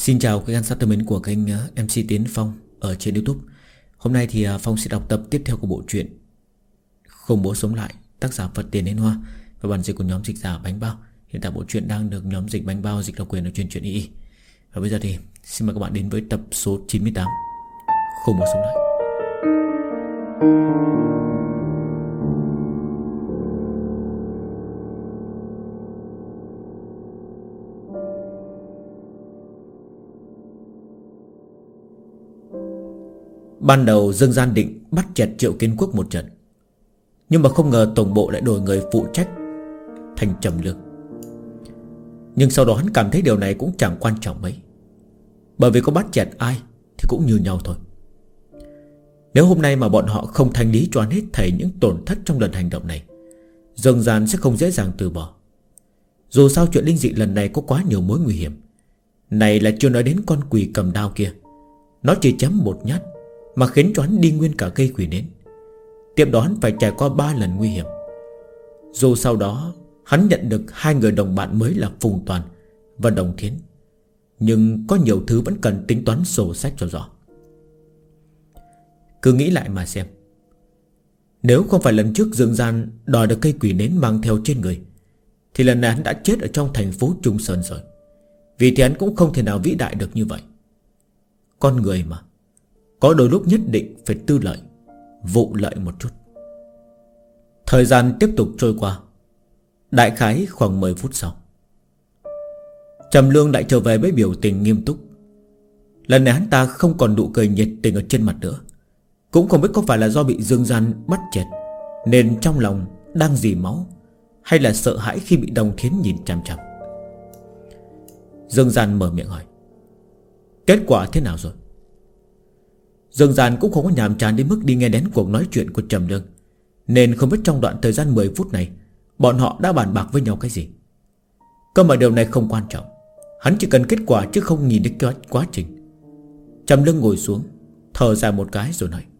Xin chào quý khán giả thân mến của kênh MC Tiến Phong ở trên YouTube. Hôm nay thì Phong sẽ đọc tập tiếp theo của bộ truyện Không Bố Sống Lại, tác giả Phật Tiền Đến Hoa và bản dịch của nhóm dịch giả Bánh Bao. Hiện tại bộ truyện đang được nhóm dịch Bánh Bao dịch độc quyền ở trên truyện y. Và bây giờ thì xin mời các bạn đến với tập số 98 Không Bố Sống Lại. Ban đầu Dương Gian định bắt chẹt Triệu Kiến Quốc một trận, nhưng mà không ngờ tổng bộ lại đổi người phụ trách thành Trầm Lương. Nhưng sau đó hắn cảm thấy điều này cũng chẳng quan trọng mấy, bởi vì có bắt chẹt ai thì cũng như nhau thôi. Nếu hôm nay mà bọn họ không thanh lý cho hắn hết thảy những tổn thất trong lần hành động này, Dương Gian sẽ không dễ dàng từ bỏ. Dù sao chuyện linh dị lần này có quá nhiều mối nguy hiểm. Này là chưa nói đến con quỷ cầm đao kia, nó chỉ chém một nhát mà khiến cho hắn đi nguyên cả cây quỷ nến. Tiếp đó hắn phải trải qua 3 lần nguy hiểm. Dù sau đó hắn nhận được 2 người đồng bạn mới là Phùng Toàn và Đồng Thiến, nhưng có nhiều thứ vẫn cần tính toán sổ sách cho rõ. Cứ nghĩ lại mà xem, nếu không phải lần trước Dương Gian đòi được cây quỷ nến mang theo trên người, thì lần này hắn đã chết ở trong thành phố Trung Sơn rồi. Vì thế hắn cũng không thể nào vĩ đại được như vậy. Con người mà, có đôi lúc nhất định phải tư lợi, vụ lợi một chút. Thời gian tiếp tục trôi qua. Đại khái khoảng 10 phút sau, Trầm Lương lại trở về với biểu tình nghiêm túc. Lần này hắn ta không còn nụ cười nhiệt tình ở trên mặt nữa. Cũng không biết có phải là do bị Dương Gian bắt chẹt nên trong lòng đang dì máu, hay là sợ hãi khi bị Đồng Thiến nhìn chằm chằm. Dương Gian mở miệng hỏi: kết quả thế nào rồi? Dương Gian cũng không có nhàm chán đến mức đi nghe đến cuộc nói chuyện của Trầm Lương, nên không biết trong đoạn thời gian 10 phút này bọn họ đã bàn bạc với nhau cái gì. Cơ mà điều này không quan trọng, hắn chỉ cần kết quả chứ không nhìn đến quá trình. Trầm Lương ngồi xuống, thở dài một cái rồi nói: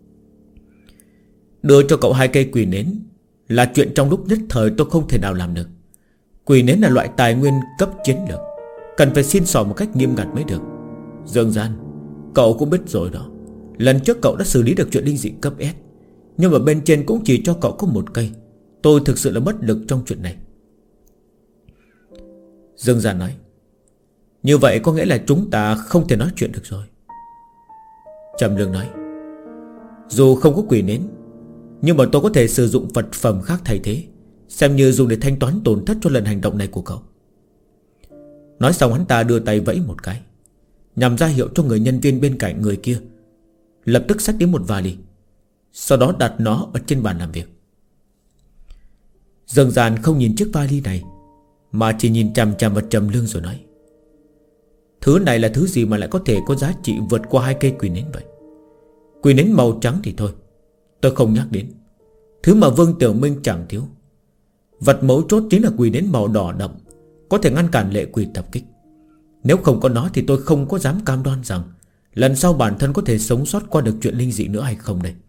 đưa cho cậu 2 cây quỷ nến là chuyện trong lúc nhất thời tôi không thể nào làm được. Quỷ nến là loại tài nguyên cấp chiến lược, cần phải xin xỏ một cách nghiêm ngặt mới được. Dương Gian, cậu cũng biết rồi đó, lần trước cậu đã xử lý được chuyện linh dị cấp S, nhưng mà bên trên cũng chỉ cho cậu có 1 cây. Tôi thực sự là bất lực trong chuyện này. Dương Gian nói: như vậy có nghĩa là chúng ta không thể nói chuyện được rồi. Trầm Lương nói: dù không có quỷ nến, nhưng mà tôi có thể sử dụng vật phẩm khác thay thế, xem như dùng để thanh toán tổn thất cho lần hành động này của cậu. Nói xong hắn ta đưa tay vẫy một cái, nhằm ra hiệu cho người nhân viên bên cạnh người kia lập tức xách đến một vali, sau đó đặt nó ở trên bàn làm việc. Dương Gian không nhìn chiếc vali này, mà chỉ nhìn chằm chằm vào Trầm Lương rồi nói: thứ này là thứ gì mà lại có thể có giá trị vượt qua 2 cây quỷ nến vậy? Quỷ nến màu trắng thì thôi, tôi không nhắc đến. Thứ mà Vương Tiểu Minh chẳng thiếu. Vật mấu chốt chính là quỷ nến màu đỏ đậm, có thể ngăn cản lệ quỷ tập kích. Nếu không có nó thì tôi không có dám cam đoan rằng lần sau bản thân có thể sống sót qua được chuyện linh dị nữa hay không đây.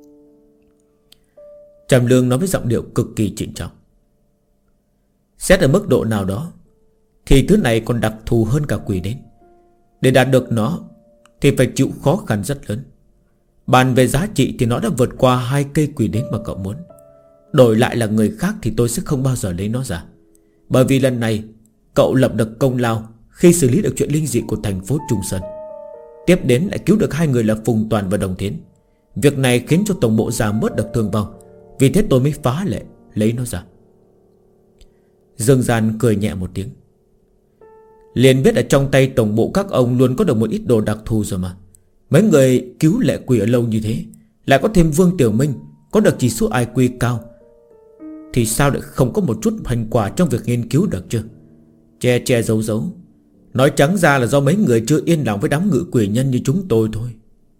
Trầm Lương nói với giọng điệu cực kỳ trịnh trọng: xét ở mức độ nào đó thì thứ này còn đặc thù hơn cả quỷ nến. Để đạt được nó thì phải chịu khó khăn rất lớn. Bàn về giá trị thì nó đã vượt qua 2 cây quỷ nến mà cậu muốn. Đổi lại là người khác thì tôi sẽ không bao giờ lấy nó ra, bởi vì lần này cậu lập được công lao khi xử lý được chuyện linh dị của thành phố Trung Sơn. Tiếp đến lại cứu được 2 người là Phùng Toàn và Đồng Thiến. Việc này khiến cho tổng bộ giảm bớt được thương vong, vì thế tôi mới phá lệ lấy nó ra. Dương Gian cười nhẹ một tiếng: liền biết ở trong tay tổng bộ các ông luôn có được một ít đồ đặc thù rồi mà. Mấy người cứu lệ quỷ ở lâu như thế, lại có thêm Vương Tiểu Minh có được chỉ số IQ cao, thì sao lại không có một chút thành quả trong việc nghiên cứu được chứ? Che che giấu giấu, nói trắng ra là do mấy người chưa yên lòng với đám ngự quỷ nhân như chúng tôi thôi.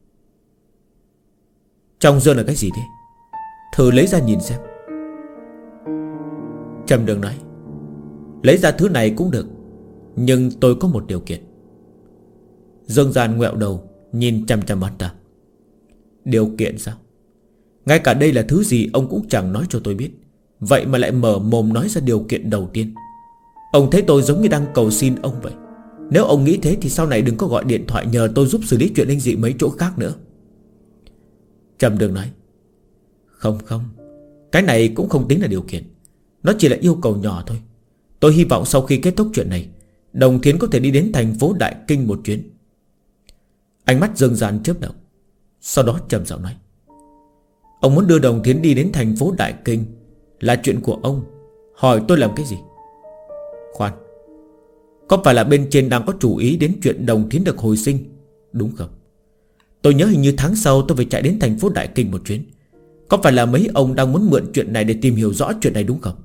Trong dương là cái gì thế? Thử lấy ra nhìn xem. Trầm Lương nói: lấy ra thứ này cũng được, nhưng tôi có một điều kiện. Dương Gian ngoẹo đầu nhìn chằm chằm hắn ta: điều kiện sao? Ngay cả đây là thứ gì ông cũng chẳng nói cho tôi biết, vậy mà lại mở mồm nói ra điều kiện đầu tiên. Ông thấy tôi giống như đang cầu xin ông vậy. Nếu ông nghĩ thế thì sau này đừng có gọi điện thoại nhờ tôi giúp xử lý chuyện linh dị mấy chỗ khác nữa. Trầm Đường nói: Không, cái này cũng không tính là điều kiện. Nó chỉ là yêu cầu nhỏ thôi. Tôi hy vọng sau khi kết thúc chuyện này, Đồng Thiến có thể đi đến thành phố Đại Kinh một chuyến. Ánh mắt Dương Gian chớp động, sau đó trầm giọng nói: Ông muốn đưa Đồng Thiến đi đến thành phố Đại Kinh là chuyện của ông, hỏi tôi làm cái gì? Khoan, có phải là bên trên đang có chủ ý đến chuyện Đồng Thiến được hồi sinh, đúng không? Tôi nhớ hình như tháng sau tôi phải chạy đến thành phố Đại Kinh một chuyến. Có phải là mấy ông đang muốn mượn chuyện này để tìm hiểu rõ chuyện này đúng không?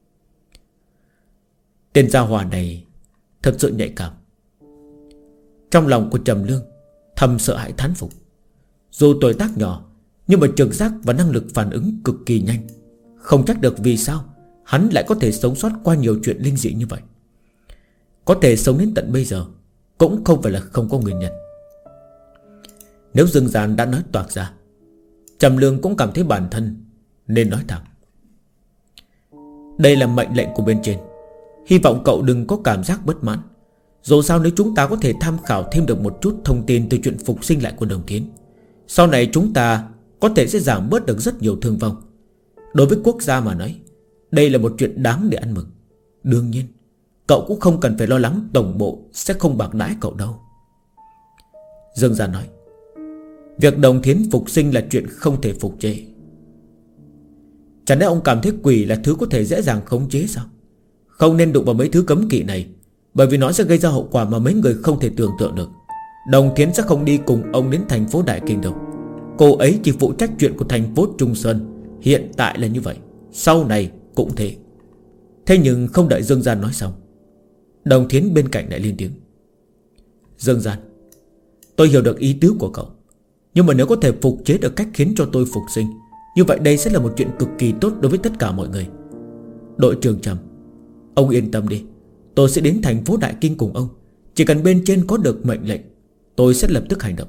Tên gia hỏa này thật sự nhạy cảm. Trong lòng của Trầm Lương thầm sợ hãi thán phục. Dù tuổi tác nhỏ, nhưng mà trực giác và năng lực phản ứng cực kỳ nhanh. Không chắc được vì sao hắn lại có thể sống sót qua nhiều chuyện linh dị như vậy. Có thể sống đến tận bây giờ cũng không phải là không có nguyên nhân. Nếu Dương Gian đã nói toạc ra, Trầm Lương cũng cảm thấy bản thân nên nói thẳng: Đây là mệnh lệnh của bên trên, hy vọng cậu đừng có cảm giác bất mãn. Dù sao nếu chúng ta có thể tham khảo thêm được một chút thông tin từ chuyện phục sinh lại của Đồng Thiến, sau này chúng ta có thể sẽ giảm bớt được rất nhiều thương vong. Đối với quốc gia mà nói, đây là một chuyện đáng để ăn mừng. Đương nhiên cậu cũng không cần phải lo lắng tổng bộ sẽ không bạc đãi cậu đâu. Dương Gian nói: Việc Đồng Thiến phục sinh là chuyện không thể phục chế. Chẳng lẽ ông cảm thấy quỷ là thứ có thể dễ dàng khống chế sao? Không nên đụng vào mấy thứ cấm kỵ này, bởi vì nó sẽ gây ra hậu quả mà mấy người không thể tưởng tượng được. Đồng Thiến sẽ không đi cùng ông đến thành phố Đại Kinh đâu. Cô ấy chỉ phụ trách chuyện của thành phố Trung Sơn. Hiện tại là như vậy, sau này cũng thế. Thế nhưng không đợi Dương Gian nói xong, Đồng Thiến bên cạnh lại lên tiếng: Dương Gian, tôi hiểu được ý tứ của cậu, nhưng mà nếu có thể phục chế được cách khiến cho tôi phục sinh, như vậy đây sẽ là một chuyện cực kỳ tốt đối với tất cả mọi người. Đội trưởng Trầm, ông yên tâm đi, tôi sẽ đến thành phố Đại Kinh cùng ông. Chỉ cần bên trên có được mệnh lệnh, tôi sẽ lập tức hành động.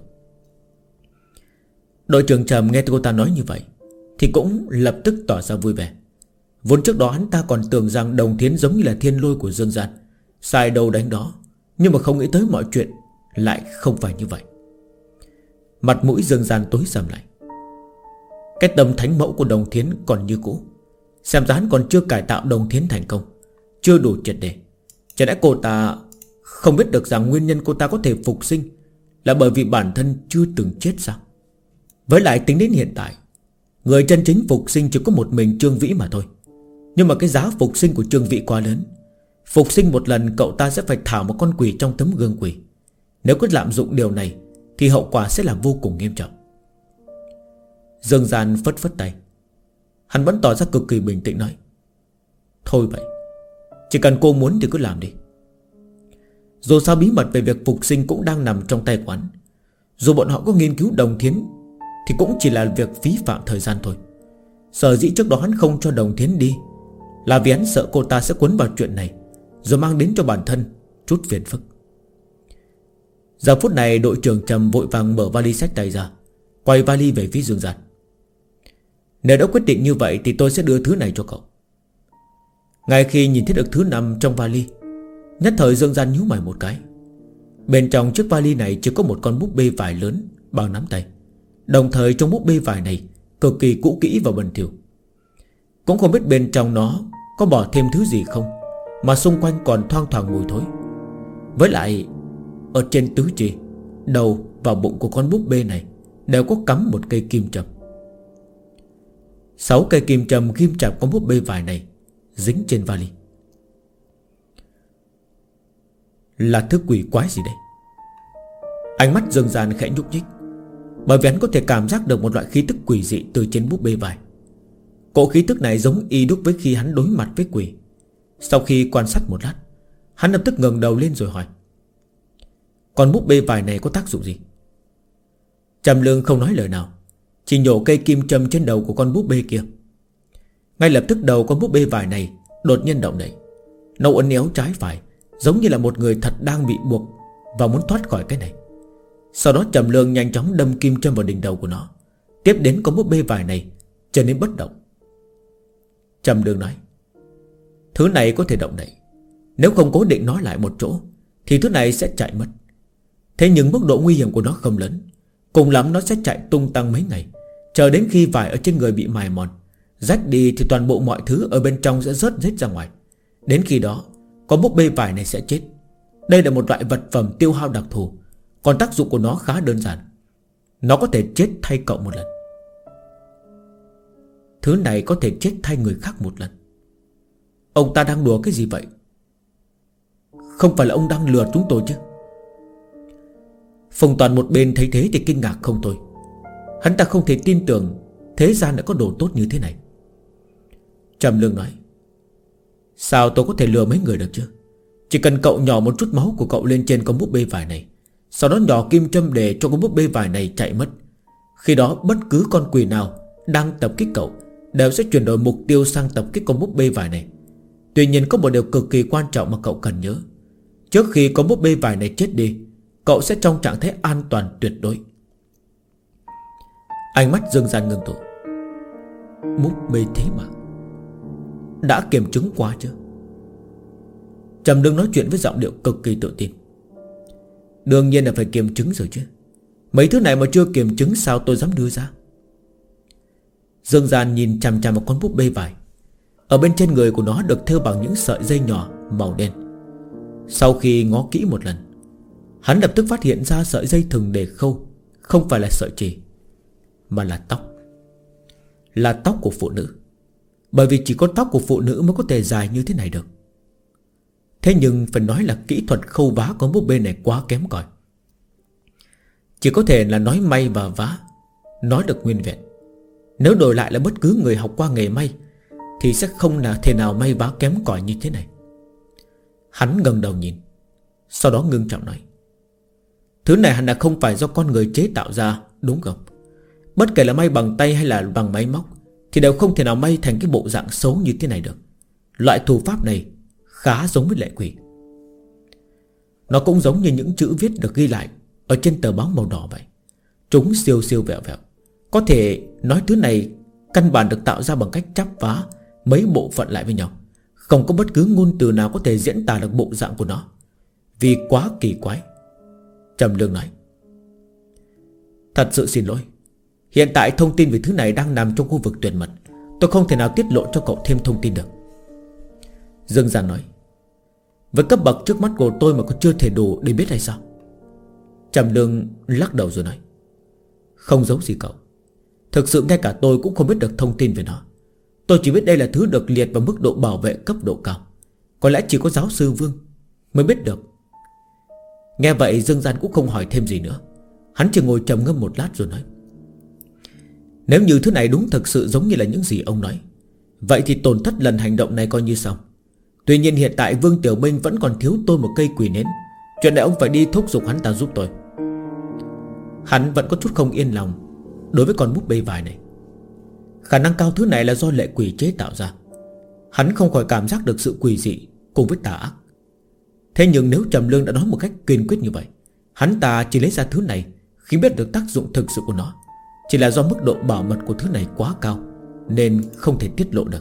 Đội trưởng Trầm nghe cô ta nói như vậy thì cũng lập tức tỏ ra vui vẻ. Vốn trước đó hắn ta còn tưởng rằng Đồng Thiến giống như là thiên lôi của Dương Gian, sai đâu đánh đó, nhưng mà không nghĩ tới mọi chuyện lại không phải như vậy. Mặt mũi Dương Gian tối sầm lại. Cái tâm thánh mẫu của Đồng Thiến còn như cũ, xem ra hắn còn chưa cải tạo Đồng Thiến thành công, chưa đủ triệt để. Chẳng lẽ cô ta không biết được rằng nguyên nhân cô ta có thể phục sinh là bởi vì bản thân chưa từng chết sao? Với lại tính đến hiện tại, người chân chính phục sinh chỉ có một mình Trương Vĩ mà thôi. Nhưng mà cái giá phục sinh của Trương Vĩ quá lớn. Phục sinh một lần cậu ta sẽ phải thả một con quỷ trong tấm gương quỷ. Nếu cứ lạm dụng điều này thì hậu quả sẽ là vô cùng nghiêm trọng. Dương Gian phất phất tay, hắn vẫn tỏ ra cực kỳ bình tĩnh nói: Thôi vậy, chỉ cần cô muốn thì cứ làm đi. Dù sao bí mật về việc phục sinh cũng đang nằm trong tay quán. Dù bọn họ có nghiên cứu Đồng Thiến thì cũng chỉ là việc phí phạm thời gian thôi. Sở dĩ trước đó hắn không cho Đồng Thiến đi là vì hắn sợ cô ta sẽ cuốn vào chuyện này, rồi mang đến cho bản thân chút phiền phức. Giờ phút này đội trưởng Trầm vội vàng mở vali xách tay ra, quay vali về phía Dương Gian. Nếu đã quyết định như vậy thì tôi sẽ đưa thứ này cho cậu. Ngay khi nhìn thấy được thứ nằm trong vali, nhất thời Dương Gian nhíu mày một cái. Bên trong chiếc vali này chỉ có một con búp bê vải lớn bằng nắm tay. Đồng thời trong búp bê vải này cực kỳ cũ kỹ và bẩn thỉu. Cũng không biết bên trong nó có bỏ thêm thứ gì không, mà xung quanh còn thoang thoảng mùi thối. Với lại ở trên tứ chi, đầu và bụng của con búp bê này đều có cắm một cây kim châm. 6 cây kim châm ghim chặt con búp bê vải này dính trên vali. Là thứ quỷ quái gì đây? Ánh mắt Dương Gian khẽ nhúc nhích, bởi vì hắn có thể cảm giác được một loại khí tức quỷ dị từ trên búp bê vải. Cỗ khí tức này giống y đúc với khi hắn đối mặt với quỷ. Sau khi quan sát một lát, hắn lập tức ngẩng đầu lên rồi hỏi: Con búp bê vải này có tác dụng gì? Trầm Lương không nói lời nào, chỉ nhổ cây kim châm trên đầu của con búp bê kia. Ngay lập tức đầu con búp bê vải này đột nhiên động đậy, nó uốn éo trái phải, giống như là một người thật đang bị buộc và muốn thoát khỏi cái này. Sau đó Trầm Lương nhanh chóng đâm kim châm vào đỉnh đầu của nó. Tiếp đến con búp bê vải này trở nên bất động. Trầm Lương nói: Thứ này có thể động đậy, nếu không cố định nó lại một chỗ thì thứ này sẽ chạy mất. Thế nhưng mức độ nguy hiểm của nó không lớn. Cùng lắm nó sẽ chạy tung tăng mấy ngày, chờ đến khi vải ở trên người bị mài mòn, rách đi thì toàn bộ mọi thứ ở bên trong sẽ rớt hết ra ngoài. Đến khi đó con búp bê vải này sẽ chết. Đây là một loại vật phẩm tiêu hao đặc thù. Còn tác dụng của nó khá đơn giản. Nó có thể chết thay cậu một lần. Thứ này có thể chết thay người khác một lần. Ông ta đang đùa cái gì vậy? Không phải là ông đang lừa chúng tôi chứ? Phùng Toàn một bên thấy thế thì kinh ngạc không thôi. Hắn ta không thể tin tưởng thế gian đã có đồ tốt như thế này. Trầm Lương nói: sao tôi có thể lừa mấy người được chứ? Chỉ cần cậu nhỏ một chút máu của cậu lên trên con búp bê vải này, sau đó nhỏ kim châm để cho con búp bê vải này chạy mất. Khi đó bất cứ con quỷ nào đang tập kích cậu đều sẽ chuyển đổi mục tiêu sang tập kích con búp bê vải này. Tuy nhiên có một điều cực kỳ quan trọng mà cậu cần nhớ. Trước khi con búp bê vải này chết đi, cậu sẽ trong trạng thái an toàn tuyệt đối. Ánh mắt Dương Gian ngưng tụ. Búp bê thế mà đã kiểm chứng qua chưa? Trầm Lương nói chuyện với giọng điệu cực kỳ tự tin. Đương nhiên là phải kiểm chứng rồi chứ. Mấy thứ này mà chưa kiểm chứng sao tôi dám đưa ra? Dương Gian nhìn chằm chằm vào con búp bê vải. Ở bên trên người của nó được thêu bằng những sợi dây nhỏ màu đen. Sau khi ngó kỹ một lần, hắn lập tức phát hiện ra sợi dây thừng để khâu không phải là sợi chỉ, mà là tóc. Là tóc của phụ nữ. Bởi vì chỉ có tóc của phụ nữ mới có thể dài như thế này được. Thế nhưng phải nói là kỹ thuật khâu vá con búp bê này quá kém cỏi. Chỉ có thể là nói may và vá nói được nguyên vẹn. Nếu đổi lại là bất cứ người học qua nghề may thì sẽ không là thể nào may vá kém cỏi như thế này. Hắn ngẩng đầu nhìn, sau đó ngưng trọng nói: thứ này hẳn là không phải do con người chế tạo ra, đúng không? Bất kể là may bằng tay hay là bằng máy móc thì đều không thể nào may thành cái bộ dạng xấu như thế này được. Loại thủ pháp này khá giống với lệ quỷ. Nó cũng giống như những chữ viết được ghi lại ở trên tờ báo màu đỏ vậy. Chúng siêu siêu vẹo vẹo. Có thể nói thứ này căn bản được tạo ra bằng cách chắp vá mấy bộ phận lại với nhau. Không có bất cứ ngôn từ nào có thể diễn tả được bộ dạng của nó, vì quá kỳ quái. Trầm Lương nói: thật sự xin lỗi. Hiện tại thông tin về thứ này đang nằm trong khu vực tuyệt mật. Tôi không thể nào tiết lộ cho cậu thêm thông tin được. Dương Gian nói: với cấp bậc trước mắt của tôi mà còn chưa thể đủ để biết hay sao? Trầm Lương lắc đầu rồi nói: không giấu gì cậu. Thực sự ngay cả tôi cũng không biết được thông tin về nó. Tôi chỉ biết đây là thứ được liệt vào mức độ bảo vệ cấp độ cao. Có lẽ chỉ có giáo sư Vương mới biết được. Nghe vậy Dương Gian cũng không hỏi thêm gì nữa. Hắn chỉ ngồi trầm ngâm một lát rồi nói: nếu như thứ này đúng thực sự giống như là những gì ông nói, vậy thì tổn thất lần hành động này coi như xong. Tuy nhiên hiện tại Vương Tiểu Minh vẫn còn thiếu tôi một cây quỷ nến. Chuyện này ông phải đi thúc giục hắn ta giúp tôi. Hắn vẫn có chút không yên lòng đối với con búp bê vải này. Khả năng cao thứ này là do lệ quỷ chế tạo ra. Hắn không khỏi cảm giác được sự quỷ dị cùng với tà ác. Thế nhưng nếu Trầm Lương đã nói một cách kiên quyết như vậy, hắn ta chỉ lấy ra thứ này khi biết được tác dụng thực sự của nó. Chỉ là do mức độ bảo mật của thứ này quá cao nên không thể tiết lộ được.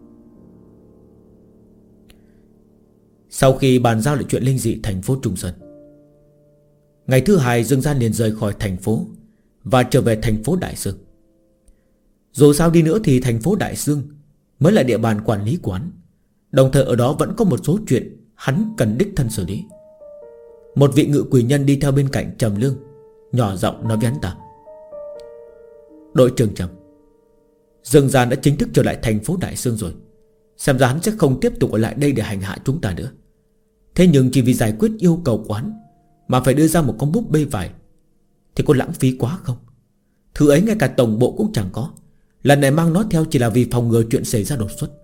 Sau khi bàn giao lại chuyện linh dị thành phố Trung Sơn, ngày thứ hai Dương Gian liền rời khỏi thành phố và trở về thành phố Đại Dương. Dù sao đi nữa thì thành phố Đại Dương mới là địa bàn quản lý của hắn. Đồng thời ở đó vẫn có một số chuyện hắn cần đích thân xử lý. Một vị ngự quỷ nhân đi theo bên cạnh Trầm Lương, nhỏ giọng nói với hắn ta: đội trưởng Trầm, Dương Gian đã chính thức trở lại thành phố Đại Dương rồi. Xem ra hắn sẽ không tiếp tục ở lại đây để hành hạ chúng ta nữa. Thế nhưng chỉ vì giải quyết yêu cầu của hắn mà phải đưa ra một con búp bê vải thì có lãng phí quá không? Thứ ấy ngay cả tổng bộ cũng chẳng có. Lần này mang nó theo chỉ là vì phòng ngừa chuyện xảy ra đột xuất.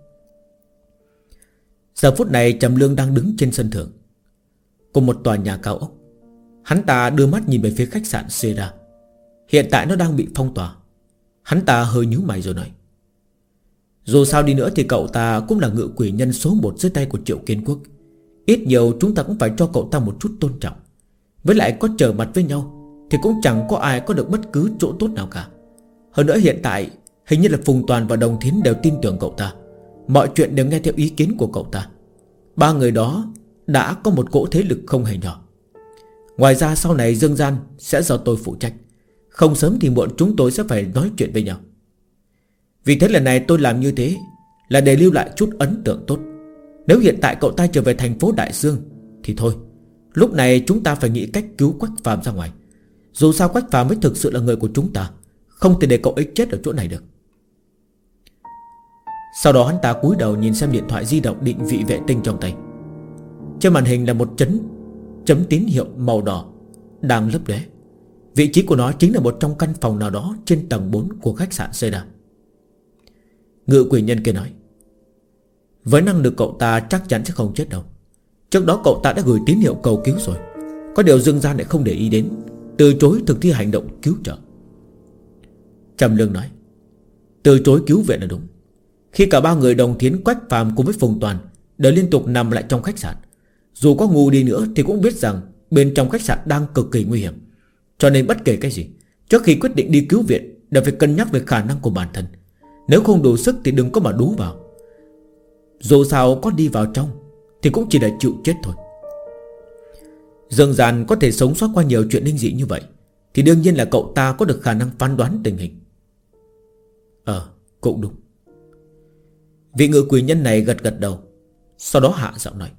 Giờ phút này Trầm Lương đang đứng trên sân thượng cùng một tòa nhà cao ốc. Hắn ta đưa mắt nhìn về phía khách sạn Sera. Hiện tại nó đang bị phong tỏa. Hắn ta hơi nhíu mày rồi nói: dù sao đi nữa thì cậu ta cũng là ngự quỷ nhân số 1 dưới tay của Triệu Kiến Quốc. Ít nhiều chúng ta cũng phải cho cậu ta một chút tôn trọng. Với lại có trở mặt với nhau thì cũng chẳng có ai có được bất cứ chỗ tốt nào cả. Hơn nữa hiện tại hình như là Phùng Toàn và Đồng Thiến đều tin tưởng cậu ta. Mọi chuyện đều nghe theo ý kiến của cậu ta. 3 người đó đã có một cỗ thế lực không hề nhỏ. Ngoài ra sau này Dương Gian sẽ do tôi phụ trách. Không sớm thì muộn chúng tôi sẽ phải nói chuyện với nhau. Vì thế lần này tôi làm như thế là để lưu lại chút ấn tượng tốt. Nếu hiện tại cậu ta trở về thành phố Đại Dương thì thôi, lúc này chúng ta phải nghĩ cách cứu Quách Phàm ra ngoài. Dù sao Quách Phàm mới thực sự là người của chúng ta, không thể để cậu ấy chết ở chỗ này được. Sau đó hắn ta cúi đầu nhìn xem điện thoại di động định vị vệ tinh trong tay. Trên màn hình là một chấm tín hiệu màu đỏ đang lấp lóe. Vị trí của nó chính là một trong căn phòng nào đó trên tầng 4 của khách sạn Seda. Ngự quỷ nhân kia nói: với năng lực cậu ta chắc chắn sẽ không chết đâu. Trước đó cậu ta đã gửi tín hiệu cầu cứu rồi. Có điều Dương Gian lại không để ý đến, từ chối thực thi hành động cứu trợ. Trầm Lương nói: từ chối cứu viện là đúng. Khi cả ba người Đồng Thiến, Quách Phàm cùng với Phùng Toàn đều liên tục nằm lại trong khách sạn, dù có ngu đi nữa thì cũng biết rằng bên trong khách sạn đang cực kỳ nguy hiểm. Cho nên bất kể cái gì, trước khi quyết định đi cứu viện đều phải cân nhắc về khả năng của bản thân. Nếu không đủ sức thì đừng có mà đú vào. Dù sao có đi vào trong thì cũng chỉ là chịu chết thôi. Dương Gian có thể sống sót qua nhiều chuyện linh dị như vậy thì đương nhiên là cậu ta có được khả năng phán đoán tình hình. Cũng đúng. Vị ngự quỷ nhân này gật gật đầu, sau đó hạ giọng nói: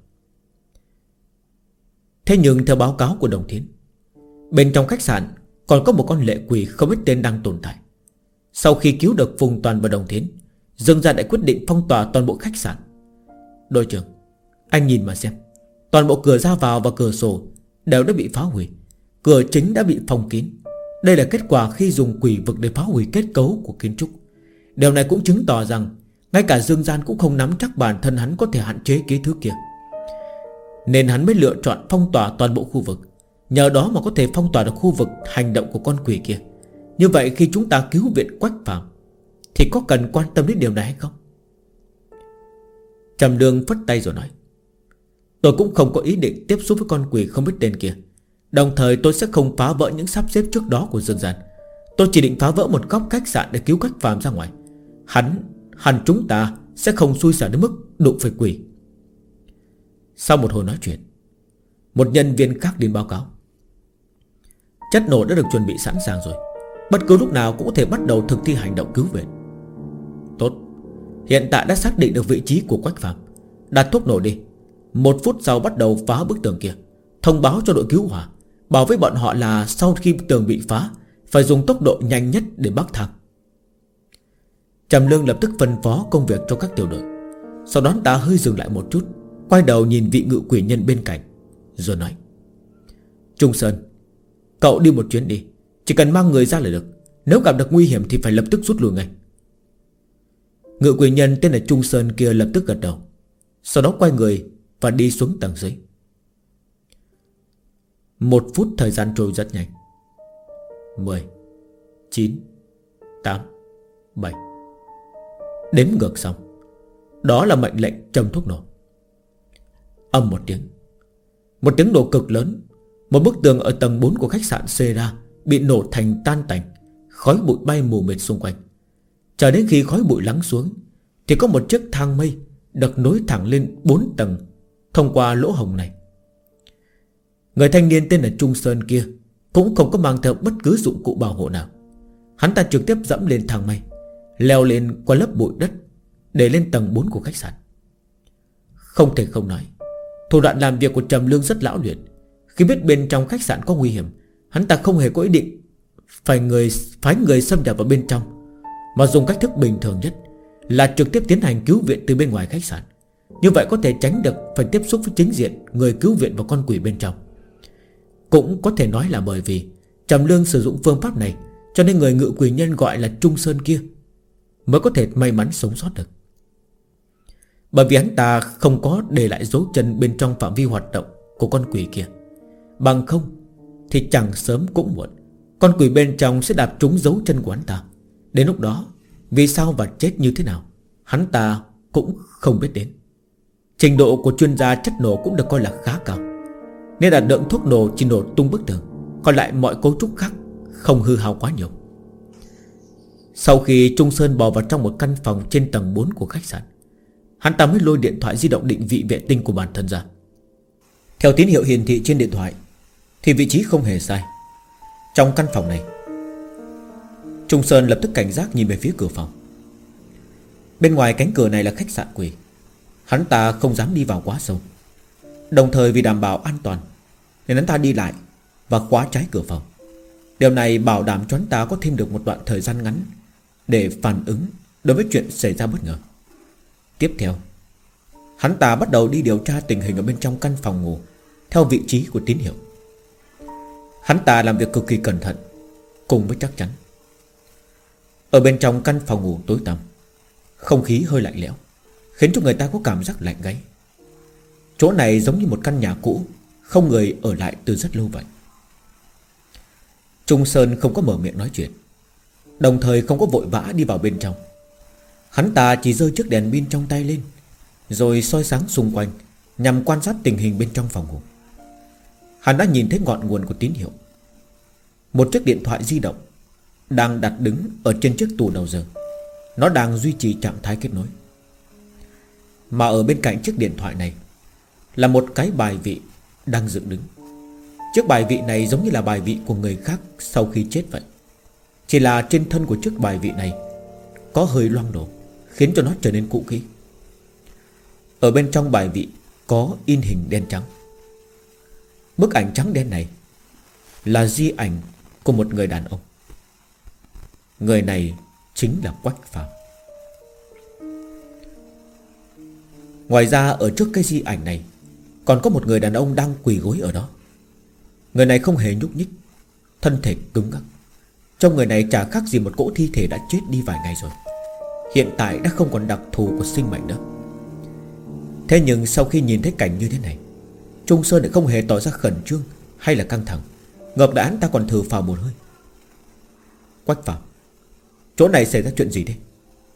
thế nhưng theo báo cáo của Đồng Thiến, bên trong khách sạn còn có một con lệ quỷ không biết tên đang tồn tại. Sau khi cứu được Phùng Toàn và Đồng Thiến, Dương Gia đã quyết định phong tỏa toàn bộ khách sạn. Đội trưởng, anh nhìn mà xem, toàn bộ cửa ra vào và cửa sổ đều đã bị phá hủy. Cửa chính đã bị phong kín. Đây là kết quả khi dùng quỷ vực để phá hủy kết cấu của kiến trúc. Điều này cũng chứng tỏ rằng ngay cả Dương Gian cũng không nắm chắc bản thân hắn có thể hạn chế cái thứ kia, nên hắn mới lựa chọn phong tỏa toàn bộ khu vực. Nhờ đó mà có thể phong tỏa được khu vực hành động của con quỷ kia. Như vậy khi chúng ta cứu viện Quách Phàm thì có cần quan tâm đến điều này hay không? Trầm Lương phất tay rồi nói: tôi cũng không có ý định tiếp xúc với con quỷ không biết tên kia. Đồng thời tôi sẽ không phá vỡ những sắp xếp trước đó của Dương Gian. Tôi chỉ định phá vỡ một góc khách sạn để cứu Quách Phàm ra ngoài. Hẳn chúng ta sẽ không xui xẻo đến mức đụng phải quỷ. Sau một hồi nói chuyện, một nhân viên khác đến báo cáo: chất nổ đã được chuẩn bị sẵn sàng rồi, bất cứ lúc nào cũng có thể bắt đầu thực thi hành động cứu viện. Tốt, hiện tại đã xác định được vị trí của Quách Phàm. Đặt thuốc nổ đi. 1 phút sau bắt đầu phá bức tường kia. Thông báo cho đội cứu hỏa, bảo với bọn họ là sau khi tường bị phá phải dùng tốc độ nhanh nhất để bắc thang. Trầm Lương lập tức phân phó công việc cho các tiểu đội. Sau đó ta hơi dừng lại một chút, quay đầu nhìn vị ngự quỷ nhân bên cạnh, rồi nói: Trung Sơn, cậu đi một chuyến đi, chỉ cần mang người ra là được. Nếu gặp được nguy hiểm thì phải lập tức rút lui ngay. Ngự quỷ nhân tên là Trung Sơn kia lập tức gật đầu, sau đó quay người và đi xuống tầng dưới. 1 phút thời gian trôi rất nhanh. 10, 9, 8, 7. Đếm ngược xong, đó là mệnh lệnh châm thuốc nổ. Âm một tiếng. Một tiếng nổ cực lớn. Một bức tường ở tầng 4 của khách sạn Seda bị nổ thành tan tành. Khói bụi bay mù mịt xung quanh. Chờ đến khi khói bụi lắng xuống thì có một chiếc thang mây được nối thẳng lên 4 tầng thông qua lỗ hổng này. Người thanh niên tên là Trung Sơn kia cũng không có mang theo bất cứ dụng cụ bảo hộ nào. Hắn ta trực tiếp dẫm lên thang mây, leo lên qua lớp bụi đất để lên tầng 4 của khách sạn. Không thể không nói, thủ đoạn làm việc của Trầm Lương rất lão luyện. Khi biết bên trong khách sạn có nguy hiểm, hắn ta không hề có ý định phái người xâm nhập vào bên trong, mà dùng cách thức bình thường nhất là trực tiếp tiến hành cứu viện từ bên ngoài khách sạn. Như vậy có thể tránh được phải tiếp xúc với chính diện người cứu viện và con quỷ bên trong. Cũng có thể nói là bởi vì Trầm Lương sử dụng phương pháp này, cho nên người ngự quỷ nhân gọi là Trung Sơn kia mới có thể may mắn sống sót được. Bởi vì hắn ta không có để lại dấu chân bên trong phạm vi hoạt động của con quỷ kia. Bằng không thì chẳng sớm cũng muộn, con quỷ bên trong sẽ đạp trúng dấu chân của hắn ta. Đến lúc đó vì sao và chết như thế nào hắn ta cũng không biết đến. Trình độ của chuyên gia chất nổ cũng được coi là khá cao, nên là lượng thuốc nổ chỉ nổ tung bức tường, còn lại mọi cấu trúc khác không hư hao quá nhiều. Sau khi Trung Sơn bò vào trong một căn phòng trên tầng 4 của khách sạn, hắn ta mới lôi điện thoại di động định vị vệ tinh của bản thân ra. Theo tín hiệu hiển thị trên điện thoại thì vị trí không hề sai. Trong căn phòng này, Trung Sơn lập tức cảnh giác nhìn về phía cửa phòng. Bên ngoài cánh cửa này là khách sạn quỷ. Hắn ta không dám đi vào quá sâu. Đồng thời vì đảm bảo an toàn nên hắn ta đi lại và khóa trái cửa phòng. Điều này bảo đảm cho hắn ta có thêm được một đoạn thời gian ngắn để phản ứng đối với chuyện xảy ra bất ngờ. Tiếp theo, hắn ta bắt đầu đi điều tra tình hình ở bên trong căn phòng ngủ theo vị trí của tín hiệu. Hắn ta làm việc cực kỳ cẩn thận cùng với chắc chắn. Ở bên trong căn phòng ngủ tối tăm, không khí hơi lạnh lẽo, khiến cho người ta có cảm giác lạnh gáy. Chỗ này giống như một căn nhà cũ, không người ở lại từ rất lâu vậy. Trung Sơn không có mở miệng nói chuyện, đồng thời không có vội vã đi vào bên trong. Hắn ta chỉ giơ chiếc đèn pin trong tay lên, rồi soi sáng xung quanh nhằm quan sát tình hình bên trong phòng ngủ. Hắn đã nhìn thấy ngọn nguồn của tín hiệu. Một chiếc điện thoại di động đang đặt đứng ở trên chiếc tủ đầu giường. Nó đang duy trì trạng thái kết nối. Mà ở bên cạnh chiếc điện thoại này là một cái bài vị đang dựng đứng. Chiếc bài vị này giống như là bài vị của người khác sau khi chết vậy. Chỉ là trên thân của chiếc bài vị này có hơi loang lổ, khiến cho nó trở nên cũ kỹ. Ở bên trong bài vị có in hình đen trắng. Bức ảnh trắng đen này là di ảnh của một người đàn ông. Người này chính là Quách Phàm. Ngoài ra ở trước cái di ảnh này còn có một người đàn ông đang quỳ gối ở đó. Người này không hề nhúc nhích, thân thể cứng ngắc. Trong người này chả khác gì một cỗ thi thể đã chết đi vài ngày rồi, hiện tại đã không còn đặc thù của sinh mệnh nữa. Thế nhưng sau khi nhìn thấy cảnh như thế này, Trung Sơn lại không hề tỏ ra khẩn trương hay là căng thẳng. Ngược lại hắn ta còn thở phào một hơi. Quách Phàm, chỗ này xảy ra chuyện gì thế?